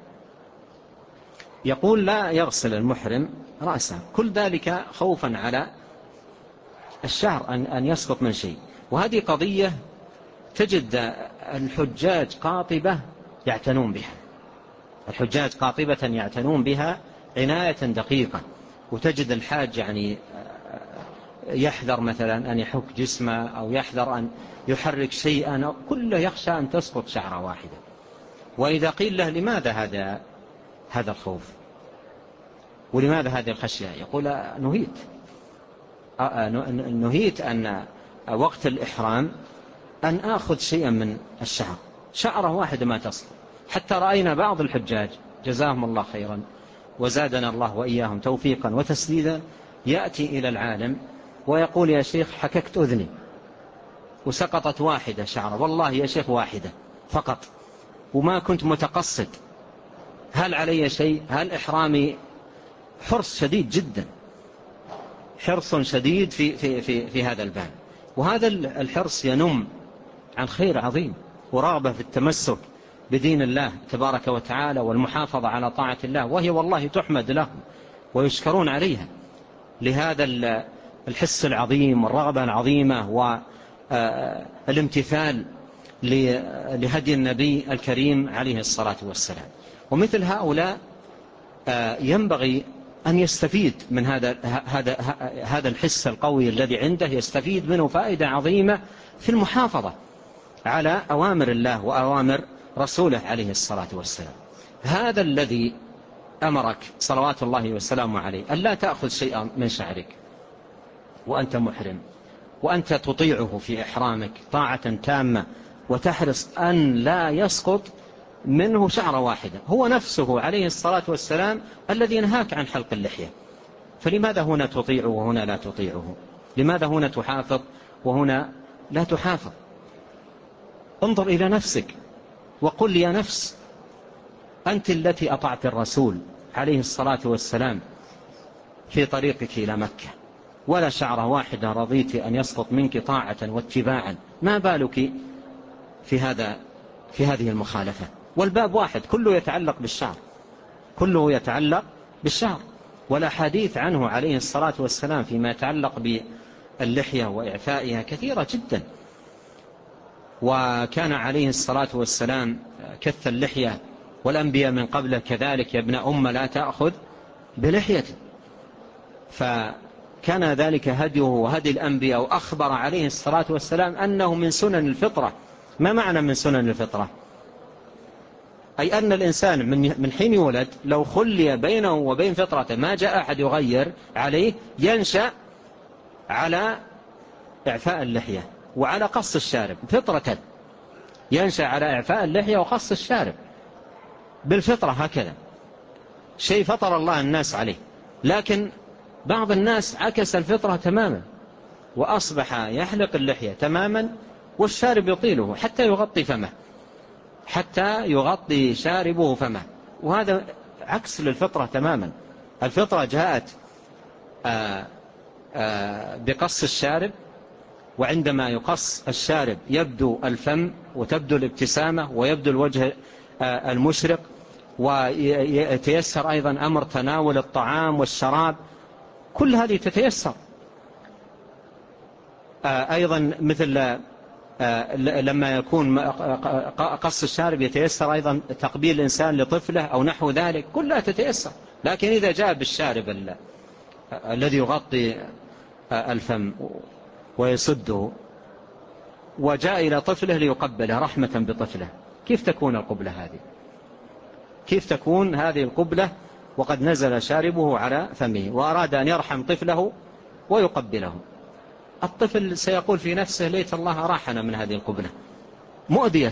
يقول لا يغسل المحرم رأسه، كل ذلك خوفا على الشعر أن يسقط من شيء. وهذه قضية تجد الحجاج قاطبة يعتنون بها، الحجاج قاطبة يعتنون بها عناية دقيقة. وتجد الحاج يعني يحذر مثلا أن يحك جسمه أو يحذر أن يحرك شيئا، كله يخشى أن تسقط شعرة واحدة. وإذا قيل له لماذا هذا الخوف ولماذا هذه الخشية، يقول نهيت أن وقت الإحرام أن آخذ شيئا من الشعر، شعرة واحدة ما تسقط. حتى رأينا بعض الحجاج جزاهم الله خيرا وزادنا الله وإياهم توفيقا وتسديدا يأتي إلى العالم ويقول يا شيخ حككت أذني وسقطت واحدة شعرة، والله يا شيخ واحدة فقط وما كنت متقصد، هل علي شيء؟ هل إحرامي؟ حرص شديد جدا، حرص شديد في هذا الباب. وهذا الحرص ينم عن خير عظيم ورغبة في التمسك بدين الله تبارك وتعالى والمحافظة على طاعة الله، وهي والله تحمد لهم ويشكرون عليها لهذا الحس العظيم والرغبة العظيمة والامتثال لهدي النبي الكريم عليه الصلاة والسلام. ومثل هؤلاء ينبغي أن يستفيد من هذا الحس القوي الذي عنده، يستفيد منه فائدة عظيمة في المحافظة على أوامر الله وأوامر رسوله عليه الصلاة والسلام. هذا الذي أمرك صلوات الله وسلامه عليه أن لا تأخذ شيئا من شعرك وأنت محرم، وأنت تطيعه في إحرامك طاعة تامة، وتحرص أن لا يسقط منه شعرة واحدة. هو نفسه عليه الصلاة والسلام الذي نهاك عن حلق اللحية، فلماذا هنا تطيعه وهنا لا تطيعه؟ لماذا هنا تحافظ وهنا لا تحافظ؟ انظر إلى نفسك وقل يا نفس أنت التي أطعت الرسول عليه الصلاة والسلام في طريقك إلى مكة، ولا شعرة واحدة رضيت أن يسقط منك طاعة واتباعا، ما بالك في هذه المخالفة؟ والباب واحد كله يتعلق بالشعر، كله يتعلق بالشعر. ولا حديث عنه عليه الصلاة والسلام فيما يتعلق باللحية وإعفائها كثيرة جدا. وكان عليه الصلاة والسلام كث اللحية، والأنبياء من قبله كذلك، يا ابن أم لا تأخذ بلحيته، فكان ذلك هديه وهدي الأنبياء. وأخبر عليه الصلاة والسلام أنه من سنن الفطرة. ما معنى من سنن الفطرة؟ أي أن الإنسان من حين يولد لو خلي بينه وبين فطرته ما جاء أحد يغير عليه، ينشأ على إعفاء اللحية وعلى قص الشارب فطرة، ينشأ على إعفاء اللحية وقص الشارب بالفطرة، هكذا شيء فطر الله الناس عليه. لكن بعض الناس عكس الفطرة تماما وأصبح يحلق اللحية تماما والشارب يطيله حتى يغطي فمه، حتى يغطي شاربه فمه، وهذا عكس للفطرة تماما. الفطرة جاءت بقص الشارب، وعندما يقص الشارب يبدو الفم وتبدو الابتسامة ويبدو الوجه المشرق، ويتيسر أيضا أمر تناول الطعام والشراب، كل هذه تتيسر. أيضا مثل لما يكون قص الشارب يتيسر أيضا تقبيل الإنسان لطفله أو نحو ذلك، كلها تتيسر. لكن إذا جاء بالشارب الذي يغطي الفم ويسده وجاء إلى طفله ليقبله رحمة بطفله، كيف تكون القبلة هذه؟ كيف تكون هذه القبلة وقد نزل شاربه على فمه وأراد أن يرحم طفله ويقبله؟ الطفل سيقول في نفسه ليت الله راحنا من هذه القبلة، مؤذية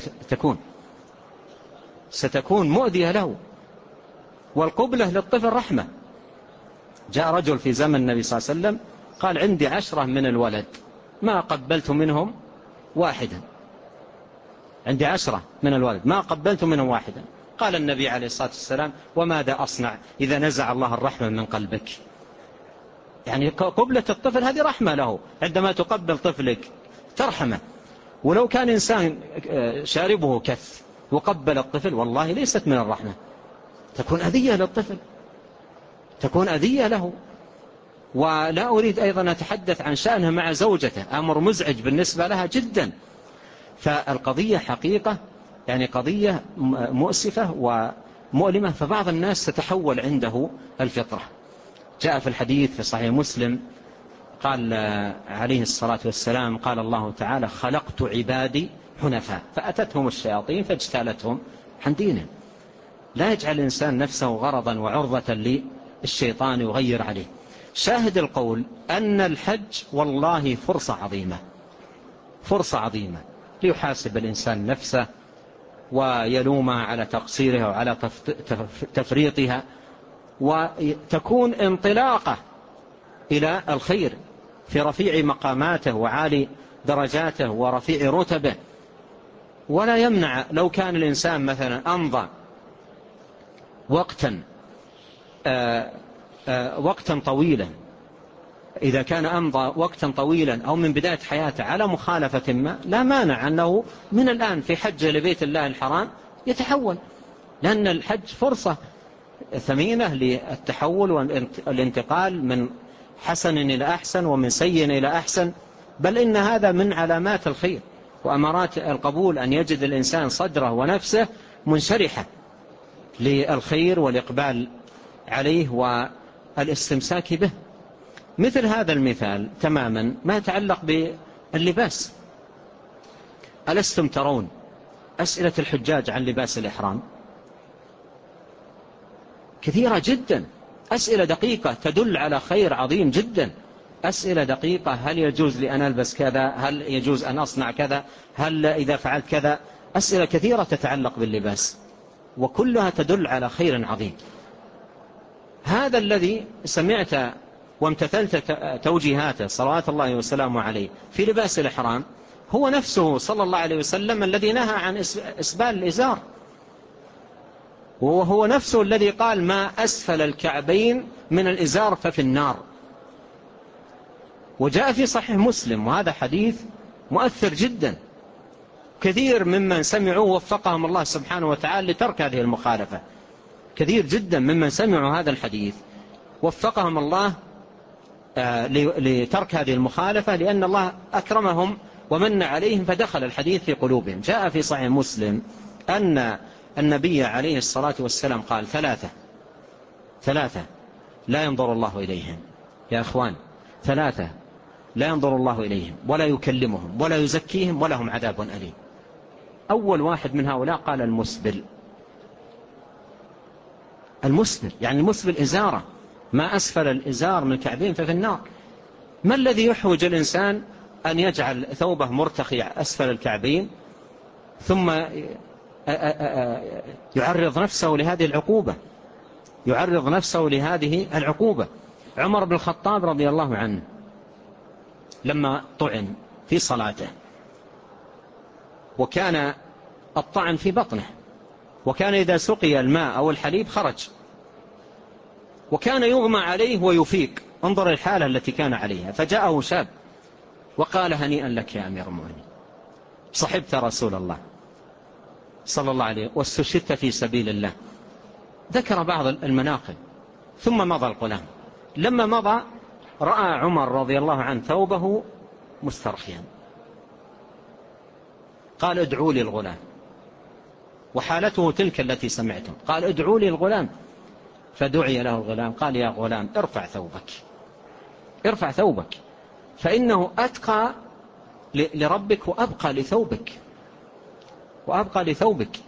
ستكون مؤذية له. والقبلة للطفل رحمة. جاء رجل في زمن النبي صلى الله عليه وسلم قال عندي 10 من الولد ما قبلت منهم واحدا، عندي 10 من الولد ما قبلت منهم واحدا. قال النبي عليه الصلاة والسلام وماذا أصنع إذا نزع الله الرحمة من قلبك؟ يعني قبلة الطفل هذه رحمة له، عندما تقبل طفلك ترحمه. ولو كان إنسان شاربه كث وقبل الطفل والله ليست من الرحمة، تكون أذية للطفل، تكون أذية له. ولا أريد أيضا أتحدث عن شأنها مع زوجته، أمر مزعج بالنسبة لها جدا. فالقضية حقيقة يعني قضية مؤسفة ومؤلمة، فبعض الناس تتحول عنده الفطرة. جاء في الحديث في صحيح مسلم قال عليه الصلاة والسلام قال الله تعالى خلقت عبادي حنفاء فأتتهم الشياطين فاجتالتهم عن دينهم. لا يجعل الإنسان نفسه غرضا وعرضة للشيطان يغير عليه. شاهد القول أن الحج والله فرصة عظيمة، فرصة عظيمة ليحاسب الإنسان نفسه ويلومها على تقصيرها وعلى تفريطها، وتكون انطلاقة إلى الخير في رفيع مقاماته وعالي درجاته ورفيع رتبه. ولا يمنع لو كان الإنسان مثلا أمضى وقتا طويلا، إذا كان أمضى وقتا طويلا أو من بداية حياته على مخالفة ما، لا مانع أنه من الآن في حجة لبيت الله الحرام يتحول، لأن الحج فرصة ثمينة للتحول والانتقال من حسن إلى أحسن ومن سيء إلى أحسن. بل إن هذا من علامات الخير وأمارات القبول أن يجد الإنسان صدره ونفسه منشرحة للخير والإقبال عليه والاستمساك به. مثل هذا المثال تماما ما يتعلق باللباس. ألستم ترون أسئلة الحجاج عن لباس الإحرام كثيرة جدا، أسئلة دقيقة تدل على خير عظيم جدا. أسئلة دقيقة: هل يجوز لي أن ألبس كذا؟ هل يجوز أن أصنع كذا؟ هل إذا فعلت كذا؟ أسئلة كثيرة تتعلق باللباس وكلها تدل على خير عظيم. هذا الذي سمعت وامتثلت توجيهاته صلوات الله وسلامه عليه في لباس الإحرام هو نفسه صلى الله عليه وسلم الذي نهى عن إسبال الإزار، وهو نفسه الذي قال: ما أسفل الكعبين من الإزار ففي النار. وجاء في صحيح مسلم، وهذا حديث مؤثر جدا. كثير ممن سمعوا وفقهم الله سبحانه وتعالى لترك هذه المخالفة، كثير جدا ممن سمعوا هذا الحديث وفقهم الله لترك هذه المخالفة، لأن الله أكرمهم ومن عليهم فدخل الحديث في قلوبهم. جاء في صحيح مسلم أن النبي عليه الصلاة والسلام قال: ثلاثة لا ينظر الله إليهم. يا أخوان، ثلاثة لا ينظر الله إليهم ولا يكلمهم ولا يزكيهم ولهم عذاب أليم. أول واحد من هؤلاء قال: المسبل يعني المسبل إزارة، ما أسفل الإزار من الكعبين ففي النار. ما الذي يحوج الإنسان أن يجعل ثوبه مرتخي أسفل الكعبين ثم يعرض نفسه لهذه العقوبة؟ عمر بن الخطاب رضي الله عنه لما طعن في صلاته، وكان الطعن في بطنه، وكان إذا سقي الماء أو الحليب خرج، وكان يغمى عليه ويفيق. انظر الحالة التي كان عليها. فجاءه شاب وقال: هنيئا لك يا أمير المؤمنين، صحبت رسول الله صلى الله عليه واستشهدت في سبيل الله. ذكر بعض المناقب ثم مضى الغلام. لما مضى رأى عمر رضي الله عنه ثوبه مسترخيا، قال: ادعوا لي الغلام. وحالته تلك التي سمعتم، قال: ادعوا لي الغلام. فدعي له الغلام، قال: يا غلام، ارفع ثوبك فإنه أتقى لربك وأبقى لثوبك.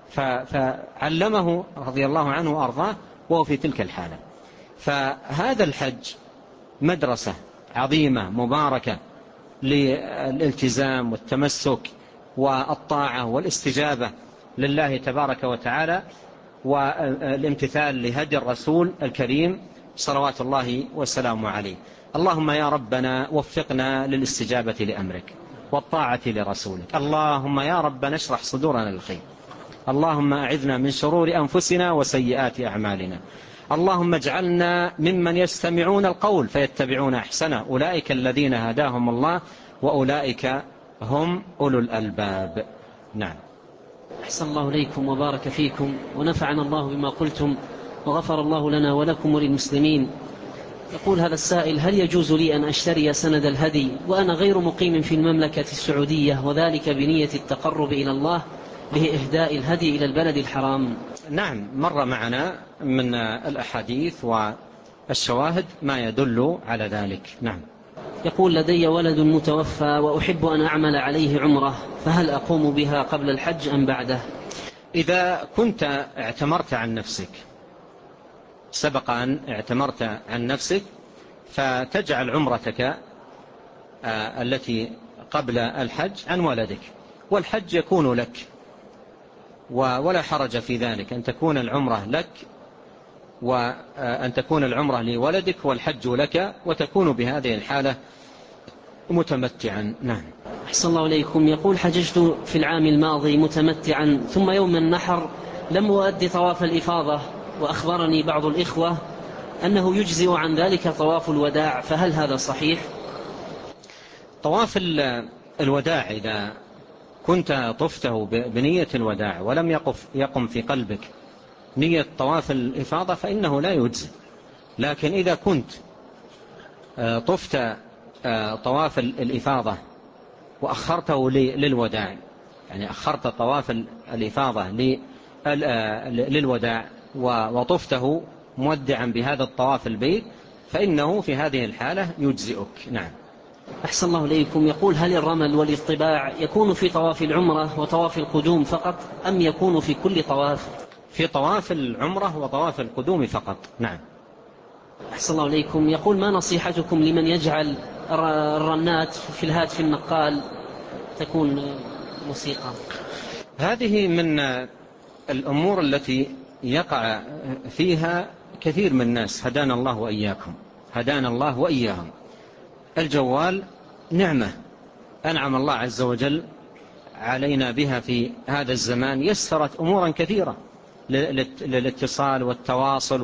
فعلمه رضي الله عنه وأرضاه وهو في تلك الحالة. فهذا الحج مدرسة عظيمة مباركة للالتزام والتمسك والطاعة والاستجابة لله تبارك وتعالى، والامتثال لهدي الرسول الكريم صلوات الله وسلامه عليه. اللهم يا ربنا وفقنا للاستجابة لأمرك والطاعة لرسولك. اللهم يا ربنا اشرح صدورنا للخير. اللهم أعذنا من شرور أنفسنا وسيئات أعمالنا. اللهم اجعلنا ممن يستمعون القول فيتبعون أحسنه. أولئك الذين هداهم الله وأولئك هم أولو الألباب. نعم. أحسن الله إليكم وبارك فيكم ونفعنا الله بما قلتم وغفر الله لنا ولكم وللمسلمين. يقول هذا السائل: هل يجوز لي أن أشتري سند الهدي وأنا غير مقيم في المملكة السعودية، وذلك بنية التقرب إلى الله بإهداء الهدي إلى البلد الحرام؟ نعم، مر معنا من الأحاديث والشواهد ما يدل على ذلك. نعم. يقول: لدي ولد متوفى وأحب أن أعمل عليه عمرة، فهل أقوم بها قبل الحج أم بعده؟ إذا كنت اعتمرت عن نفسك، سبق أن اعتمرت عن نفسك، فتجعل عمرتك التي قبل الحج عن ولدك، والحج يكون لك، ولا حرج في ذلك أن تكون العمرة لك وأن تكون العمرة لولدك والحج لك، وتكون بهذه الحالة متمتعا. نعم. أحسن الله إليكم. يقول: حججت في العام الماضي متمتعا، ثم يوم النحر لم أؤدي طواف الإفاضة، وأخبرني بعض الإخوة أنه يجزئ عن ذلك طواف الوداع، فهل هذا صحيح؟ طواف الوداع إذا كنت طفته بنية الوداع ولم يقم في قلبك نية طواف الإفاضة فإنه لا يجزئ. لكن إذا كنت طفت طواف الإفاضة وأخرته للوداع، يعني أخرت طواف الإفاضة للوداع وطفته مودعا بهذا الطواف البيت، فإنه في هذه الحالة يجزئك. نعم. أحسن الله إليكم. يقول: هل الرمل والاطباع يكون في طواف العمرة وطواف القدوم فقط، أم يكون في كل طواف؟ في طواف العمرة وطواف القدوم فقط. نعم. أحسن الله إليكم. يقول: ما نصيحتكم لمن يجعل الرنات في الهاتف النقال تكون موسيقى؟ هذه من الأمور التي يقع فيها كثير من الناس، هدانا الله وإياكم، هدانا الله وإياهم. الجوال نعمة أنعم الله عز وجل علينا بها في هذا الزمان، يسرت أمورا كثيرة للاتصال والتواصل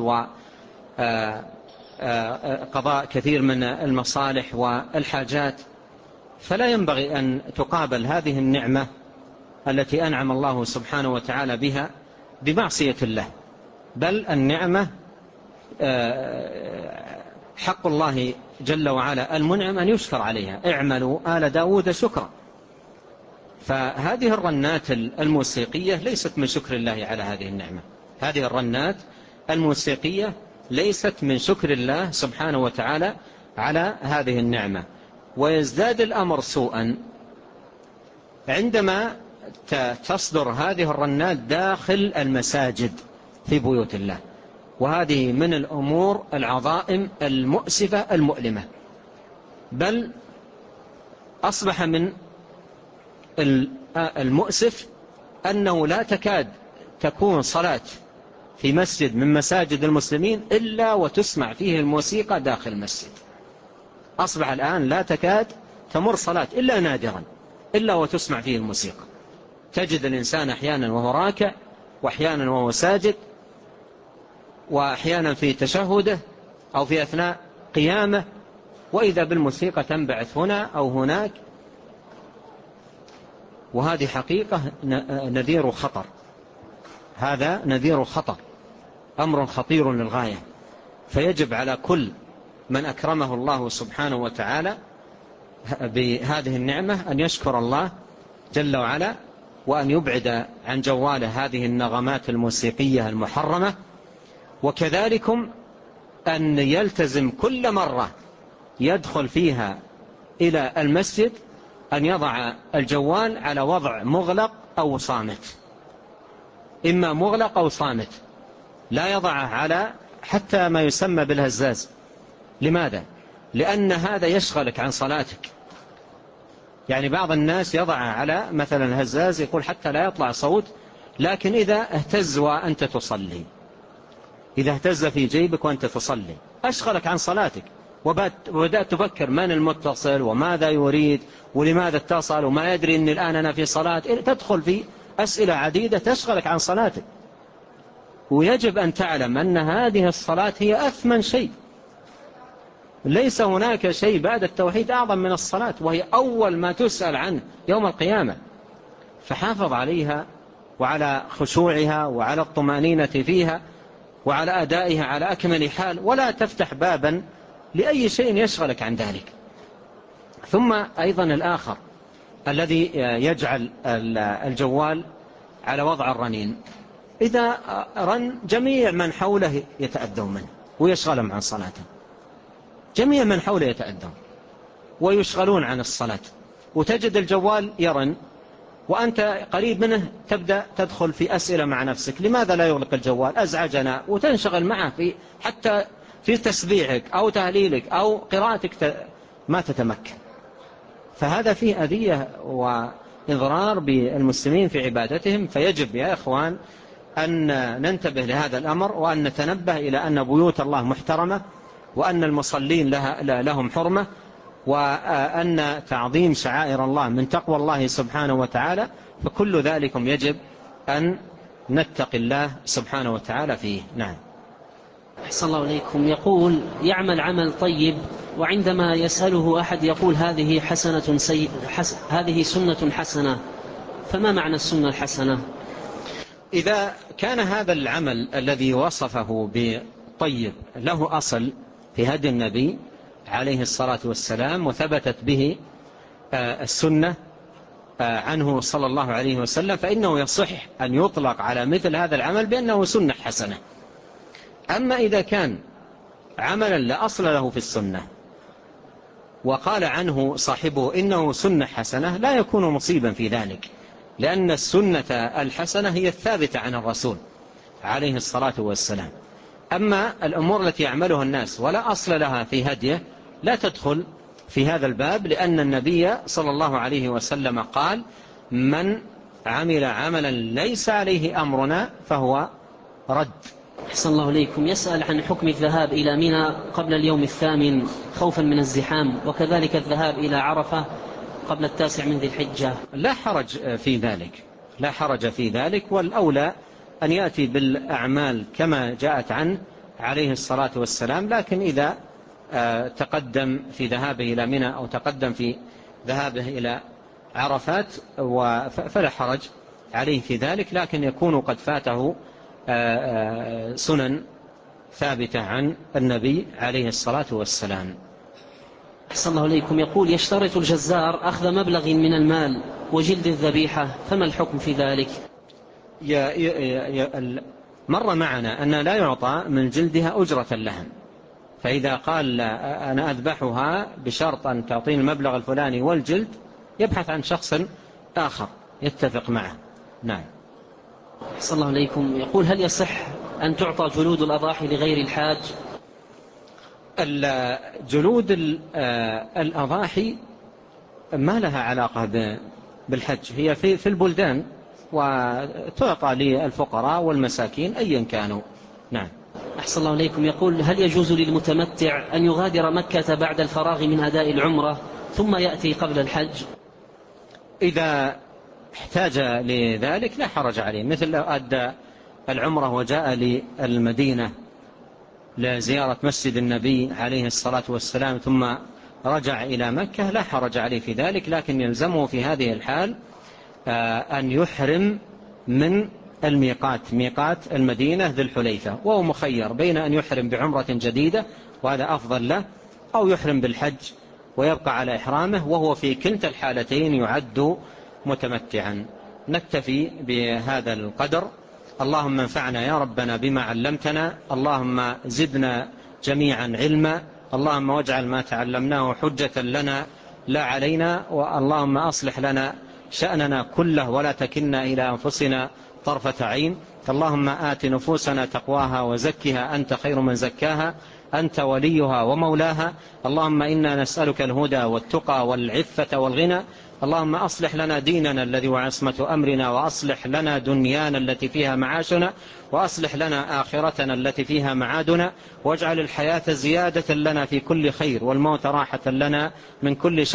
وقضاء كثير من المصالح والحاجات، فلا ينبغي أن تقابل هذه النعمة التي أنعم الله سبحانه وتعالى بها بمعصية الله، بل النعمة حق الله جل وعلا المنعم أن يشكر عليها. اعملوا آل داود شكرا. فهذه الرنات الموسيقية ليست من شكر الله على هذه النعمة، هذه الرنات الموسيقية ليست من شكر الله سبحانه وتعالى على هذه النعمة. ويزداد الأمر سوءا عندما تصدر هذه الرنات داخل المساجد في بيوت الله، وهذه من الأمور العظائم المؤسفة المؤلمة. بل أصبح من المؤسف أنه لا تكاد تكون صلاة في مسجد من مساجد المسلمين إلا وتسمع فيه الموسيقى داخل المسجد. أصبح الآن لا تكاد تمر صلاة إلا نادرا إلا وتسمع فيه الموسيقى. تجد الإنسان أحيانا وهو راكع، وأحيانا وهو ساجد، وأحيانا في تشهده أو في أثناء قيامه، وإذا بالموسيقى تنبعث هنا أو هناك. وهذه حقيقة نذير خطر، هذا نذير خطر، أمر خطير للغاية. فيجب على كل من أكرمه الله سبحانه وتعالى بهذه النعمة أن يشكر الله جل وعلا، وأن يبعد عن جواله هذه النغمات الموسيقية المحرمة. وكذلكم أن يلتزم كل مرة يدخل فيها إلى المسجد أن يضع الجوال على وضع مغلق أو صامت، إما مغلق أو صامت، لا يضعه على حتى ما يسمى بالهزاز. لماذا؟ لأن هذا يشغلك عن صلاتك. يعني بعض الناس يضعه على مثلا الهزاز، يقول حتى لا يطلع صوت، لكن إذا اهتز وأنت تصلي، إذا اهتز في جيبك وأنت تصلي أشغلك عن صلاتك، وبدأت تفكر من المتصل وماذا يريد ولماذا اتصل وما يدري أن الآن أنا في صلاة، تدخل في أسئلة عديدة تشغلك عن صلاتك. ويجب أن تعلم أن هذه الصلاة هي أثمن شيء، ليس هناك شيء بعد التوحيد أعظم من الصلاة، وهي أول ما تسأل عنه يوم القيامة. فحافظ عليها وعلى خشوعها وعلى الطمأنينة فيها وعلى أدائها على أكمل حال، ولا تفتح بابا لأي شيء يشغلك عن ذلك. ثم أيضا الآخر الذي يجعل الجوال على وضع الرنين، إذا رن جميع من حوله يتأذون منه ويشغلهم عن صلاته، جميع من حوله يتأذون ويشغلون عن الصلاة، وتجد الجوال يرن وأنت قريب منه تبدأ تدخل في أسئلة مع نفسك: لماذا لا يغلق الجوال؟ أزعجنا، وتنشغل معه حتى في تسبيحك أو تهليلك أو قراءتك ما تتمكن. فهذا فيه أذية وإضرار بالمسلمين في عبادتهم. فيجب يا إخوان أن ننتبه لهذا الأمر، وأن نتنبه إلى أن بيوت الله محترمة، وأن المصلين لهم حرمة، وأن تعظيم شعائر الله من تقوى الله سبحانه وتعالى. فكل ذلك يجب أن نتقي الله سبحانه وتعالى فيه. نعم. أحسن الله إليكم. يقول: يعمل عمل طيب، وعندما يسأله أحد يقول هذه هذه سنة حسنة، فما معنى السنة الحسنة؟ إذا كان هذا العمل الذي وصفه بطيب له أصل في هدي النبي عليه الصلاة والسلام، وثبتت به السنة عنه صلى الله عليه وسلم، فإنه يصح أن يطلق على مثل هذا العمل بأنه سنة حسنة. أما إذا كان عملا لا أصل له في السنة وقال عنه صاحبه إنه سنة حسنة، لا يكون مصيبا في ذلك، لأن السنة الحسنة هي الثابتة عن الرسول عليه الصلاة والسلام. أما الأمور التي يعملها الناس ولا أصل لها في هديه لا تدخل في هذا الباب، لأن النبي صلى الله عليه وسلم قال: من عمل عملا ليس عليه أمرنا فهو رد. أحسن الله إليكم. يسأل عن حكم الذهاب إلى منى قبل اليوم الثامن خوفا من الزحام، وكذلك الذهاب إلى عرفة قبل 9 من ذي الحجة. لا حرج في ذلك، لا حرج في ذلك، والأولى أن يأتي بالأعمال كما جاءت عنه عليه الصلاة والسلام. لكن إذا تقدم في ذهابه إلى منى أو تقدم في ذهابه إلى عرفات فلا حرج عليه في ذلك، لكن يكون قد فاته سنن ثابتة عن النبي عليه الصلاة والسلام. أحسن الله إليكم. يقول: يشترط الجزار أخذ مبلغ من المال وجلد الذبيحة، فما الحكم في ذلك؟ مر معنا أن لا يعطى من جلدها أجرة اللحم، فإذا قال أنا أذبحها بشرط أن تعطيني المبلغ الفلاني والجلد، يبحث عن شخص آخر يتفق معه. نعم. أحسن الله إليكم. يقول: هل يصح أن تعطى جلود الأضاحي لغير الحاج؟ جلود الأضاحي ما لها علاقة بالحج، هي في البلدان وتعطى للفقراء والمساكين أيا كانوا. نعم. أحسن الله إليكم. يقول: هل يجوز للمتمتع أن يغادر مكة بعد الفراغ من أداء العمرة ثم يأتي قبل الحج؟ إذا احتاج لذلك لا حرج عليه، مثل لو أدى العمرة وجاء للمدينة لزيارة مسجد النبي عليه الصلاة والسلام ثم رجع إلى مكة، لا حرج عليه في ذلك، لكن يلزمه في هذه الحال أن يحرم من الميقات، ميقات المدينة ذي الحليفة، وهو مخير بين أن يحرم بعمرة جديدة وهذا أفضل له، أو يحرم بالحج ويبقى على إحرامه، وهو في كلتا الحالتين يعد متمتعا. نكتفي بهذا القدر. اللهم انفعنا يا ربنا بما علمتنا، اللهم زدنا جميعا علما، اللهم واجعل ما تعلمناه حجة لنا لا علينا، واللهم أصلح لنا شأننا كله ولا تكلنا إلى أنفسنا طرفة عين. اللهم آت نفوسنا تقواها وزكها أنت خير من زكاها، أنت وليها ومولاها. اللهم إنا نسألك الهدى والتقى والعفة والغنى. اللهم أصلح لنا ديننا الذي هو عصمة أمرنا، وأصلح لنا دنيانا التي فيها معاشنا، وأصلح لنا آخرتنا التي فيها معادنا، واجعل الحياة زيادة لنا في كل خير والموت راحة لنا من كل شر.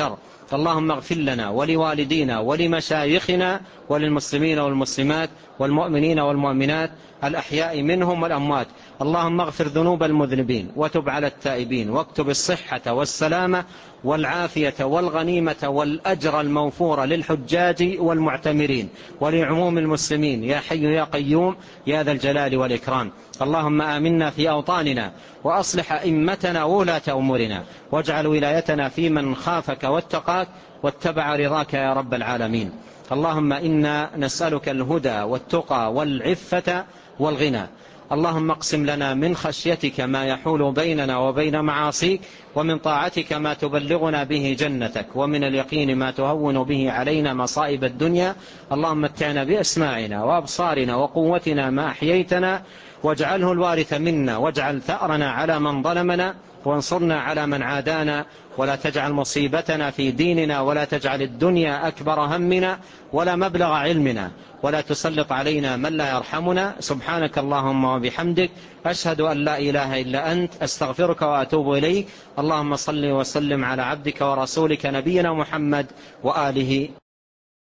اللهم اغفر لنا ولوالدينا ولمشايخنا وللمسلمين والمسلمات والمؤمنين والمؤمنات الأحياء منهم والأموات. اللهم اغفر ذنوب المذنبين وتب على التائبين، واكتب الصحة والسلامة والعافية والغنيمة والأجر الموفور للحجاج والمعتمرين ولعموم المسلمين يا حي يا قيوم يا ذا الجلال والإكرام. اللهم آمنا في أوطاننا وأصلح أئمتنا وولاة أمورنا، واجعل ولايتنا في من خافك واتقاك واتبع رضاك يا رب العالمين. اللهم إنا نسألك الهدى والتقى والعفة والغنى. اللهم اقسم لنا من خشيتك ما يحول بيننا وبين معاصيك، ومن طاعتك ما تبلغنا به جنتك، ومن اليقين ما تهون به علينا مصائب الدنيا. اللهم متعنا بأسماعنا وأبصارنا وقوتنا ما أحييتنا، واجعله الوارث منا، واجعل ثأرنا على من ظلمنا، وانصرنا على من عادانا، ولا تجعل مصيبتنا في ديننا، ولا تجعل الدنيا أكبر همنا ولا مبلغ علمنا، ولا تسلط علينا من لا يرحمنا. سبحانك اللهم وبحمدك، أشهد أن لا إله إلا أنت، أستغفرك وأتوب إليك. اللهم صل وسلم على عبدك ورسولك نبينا محمد وآله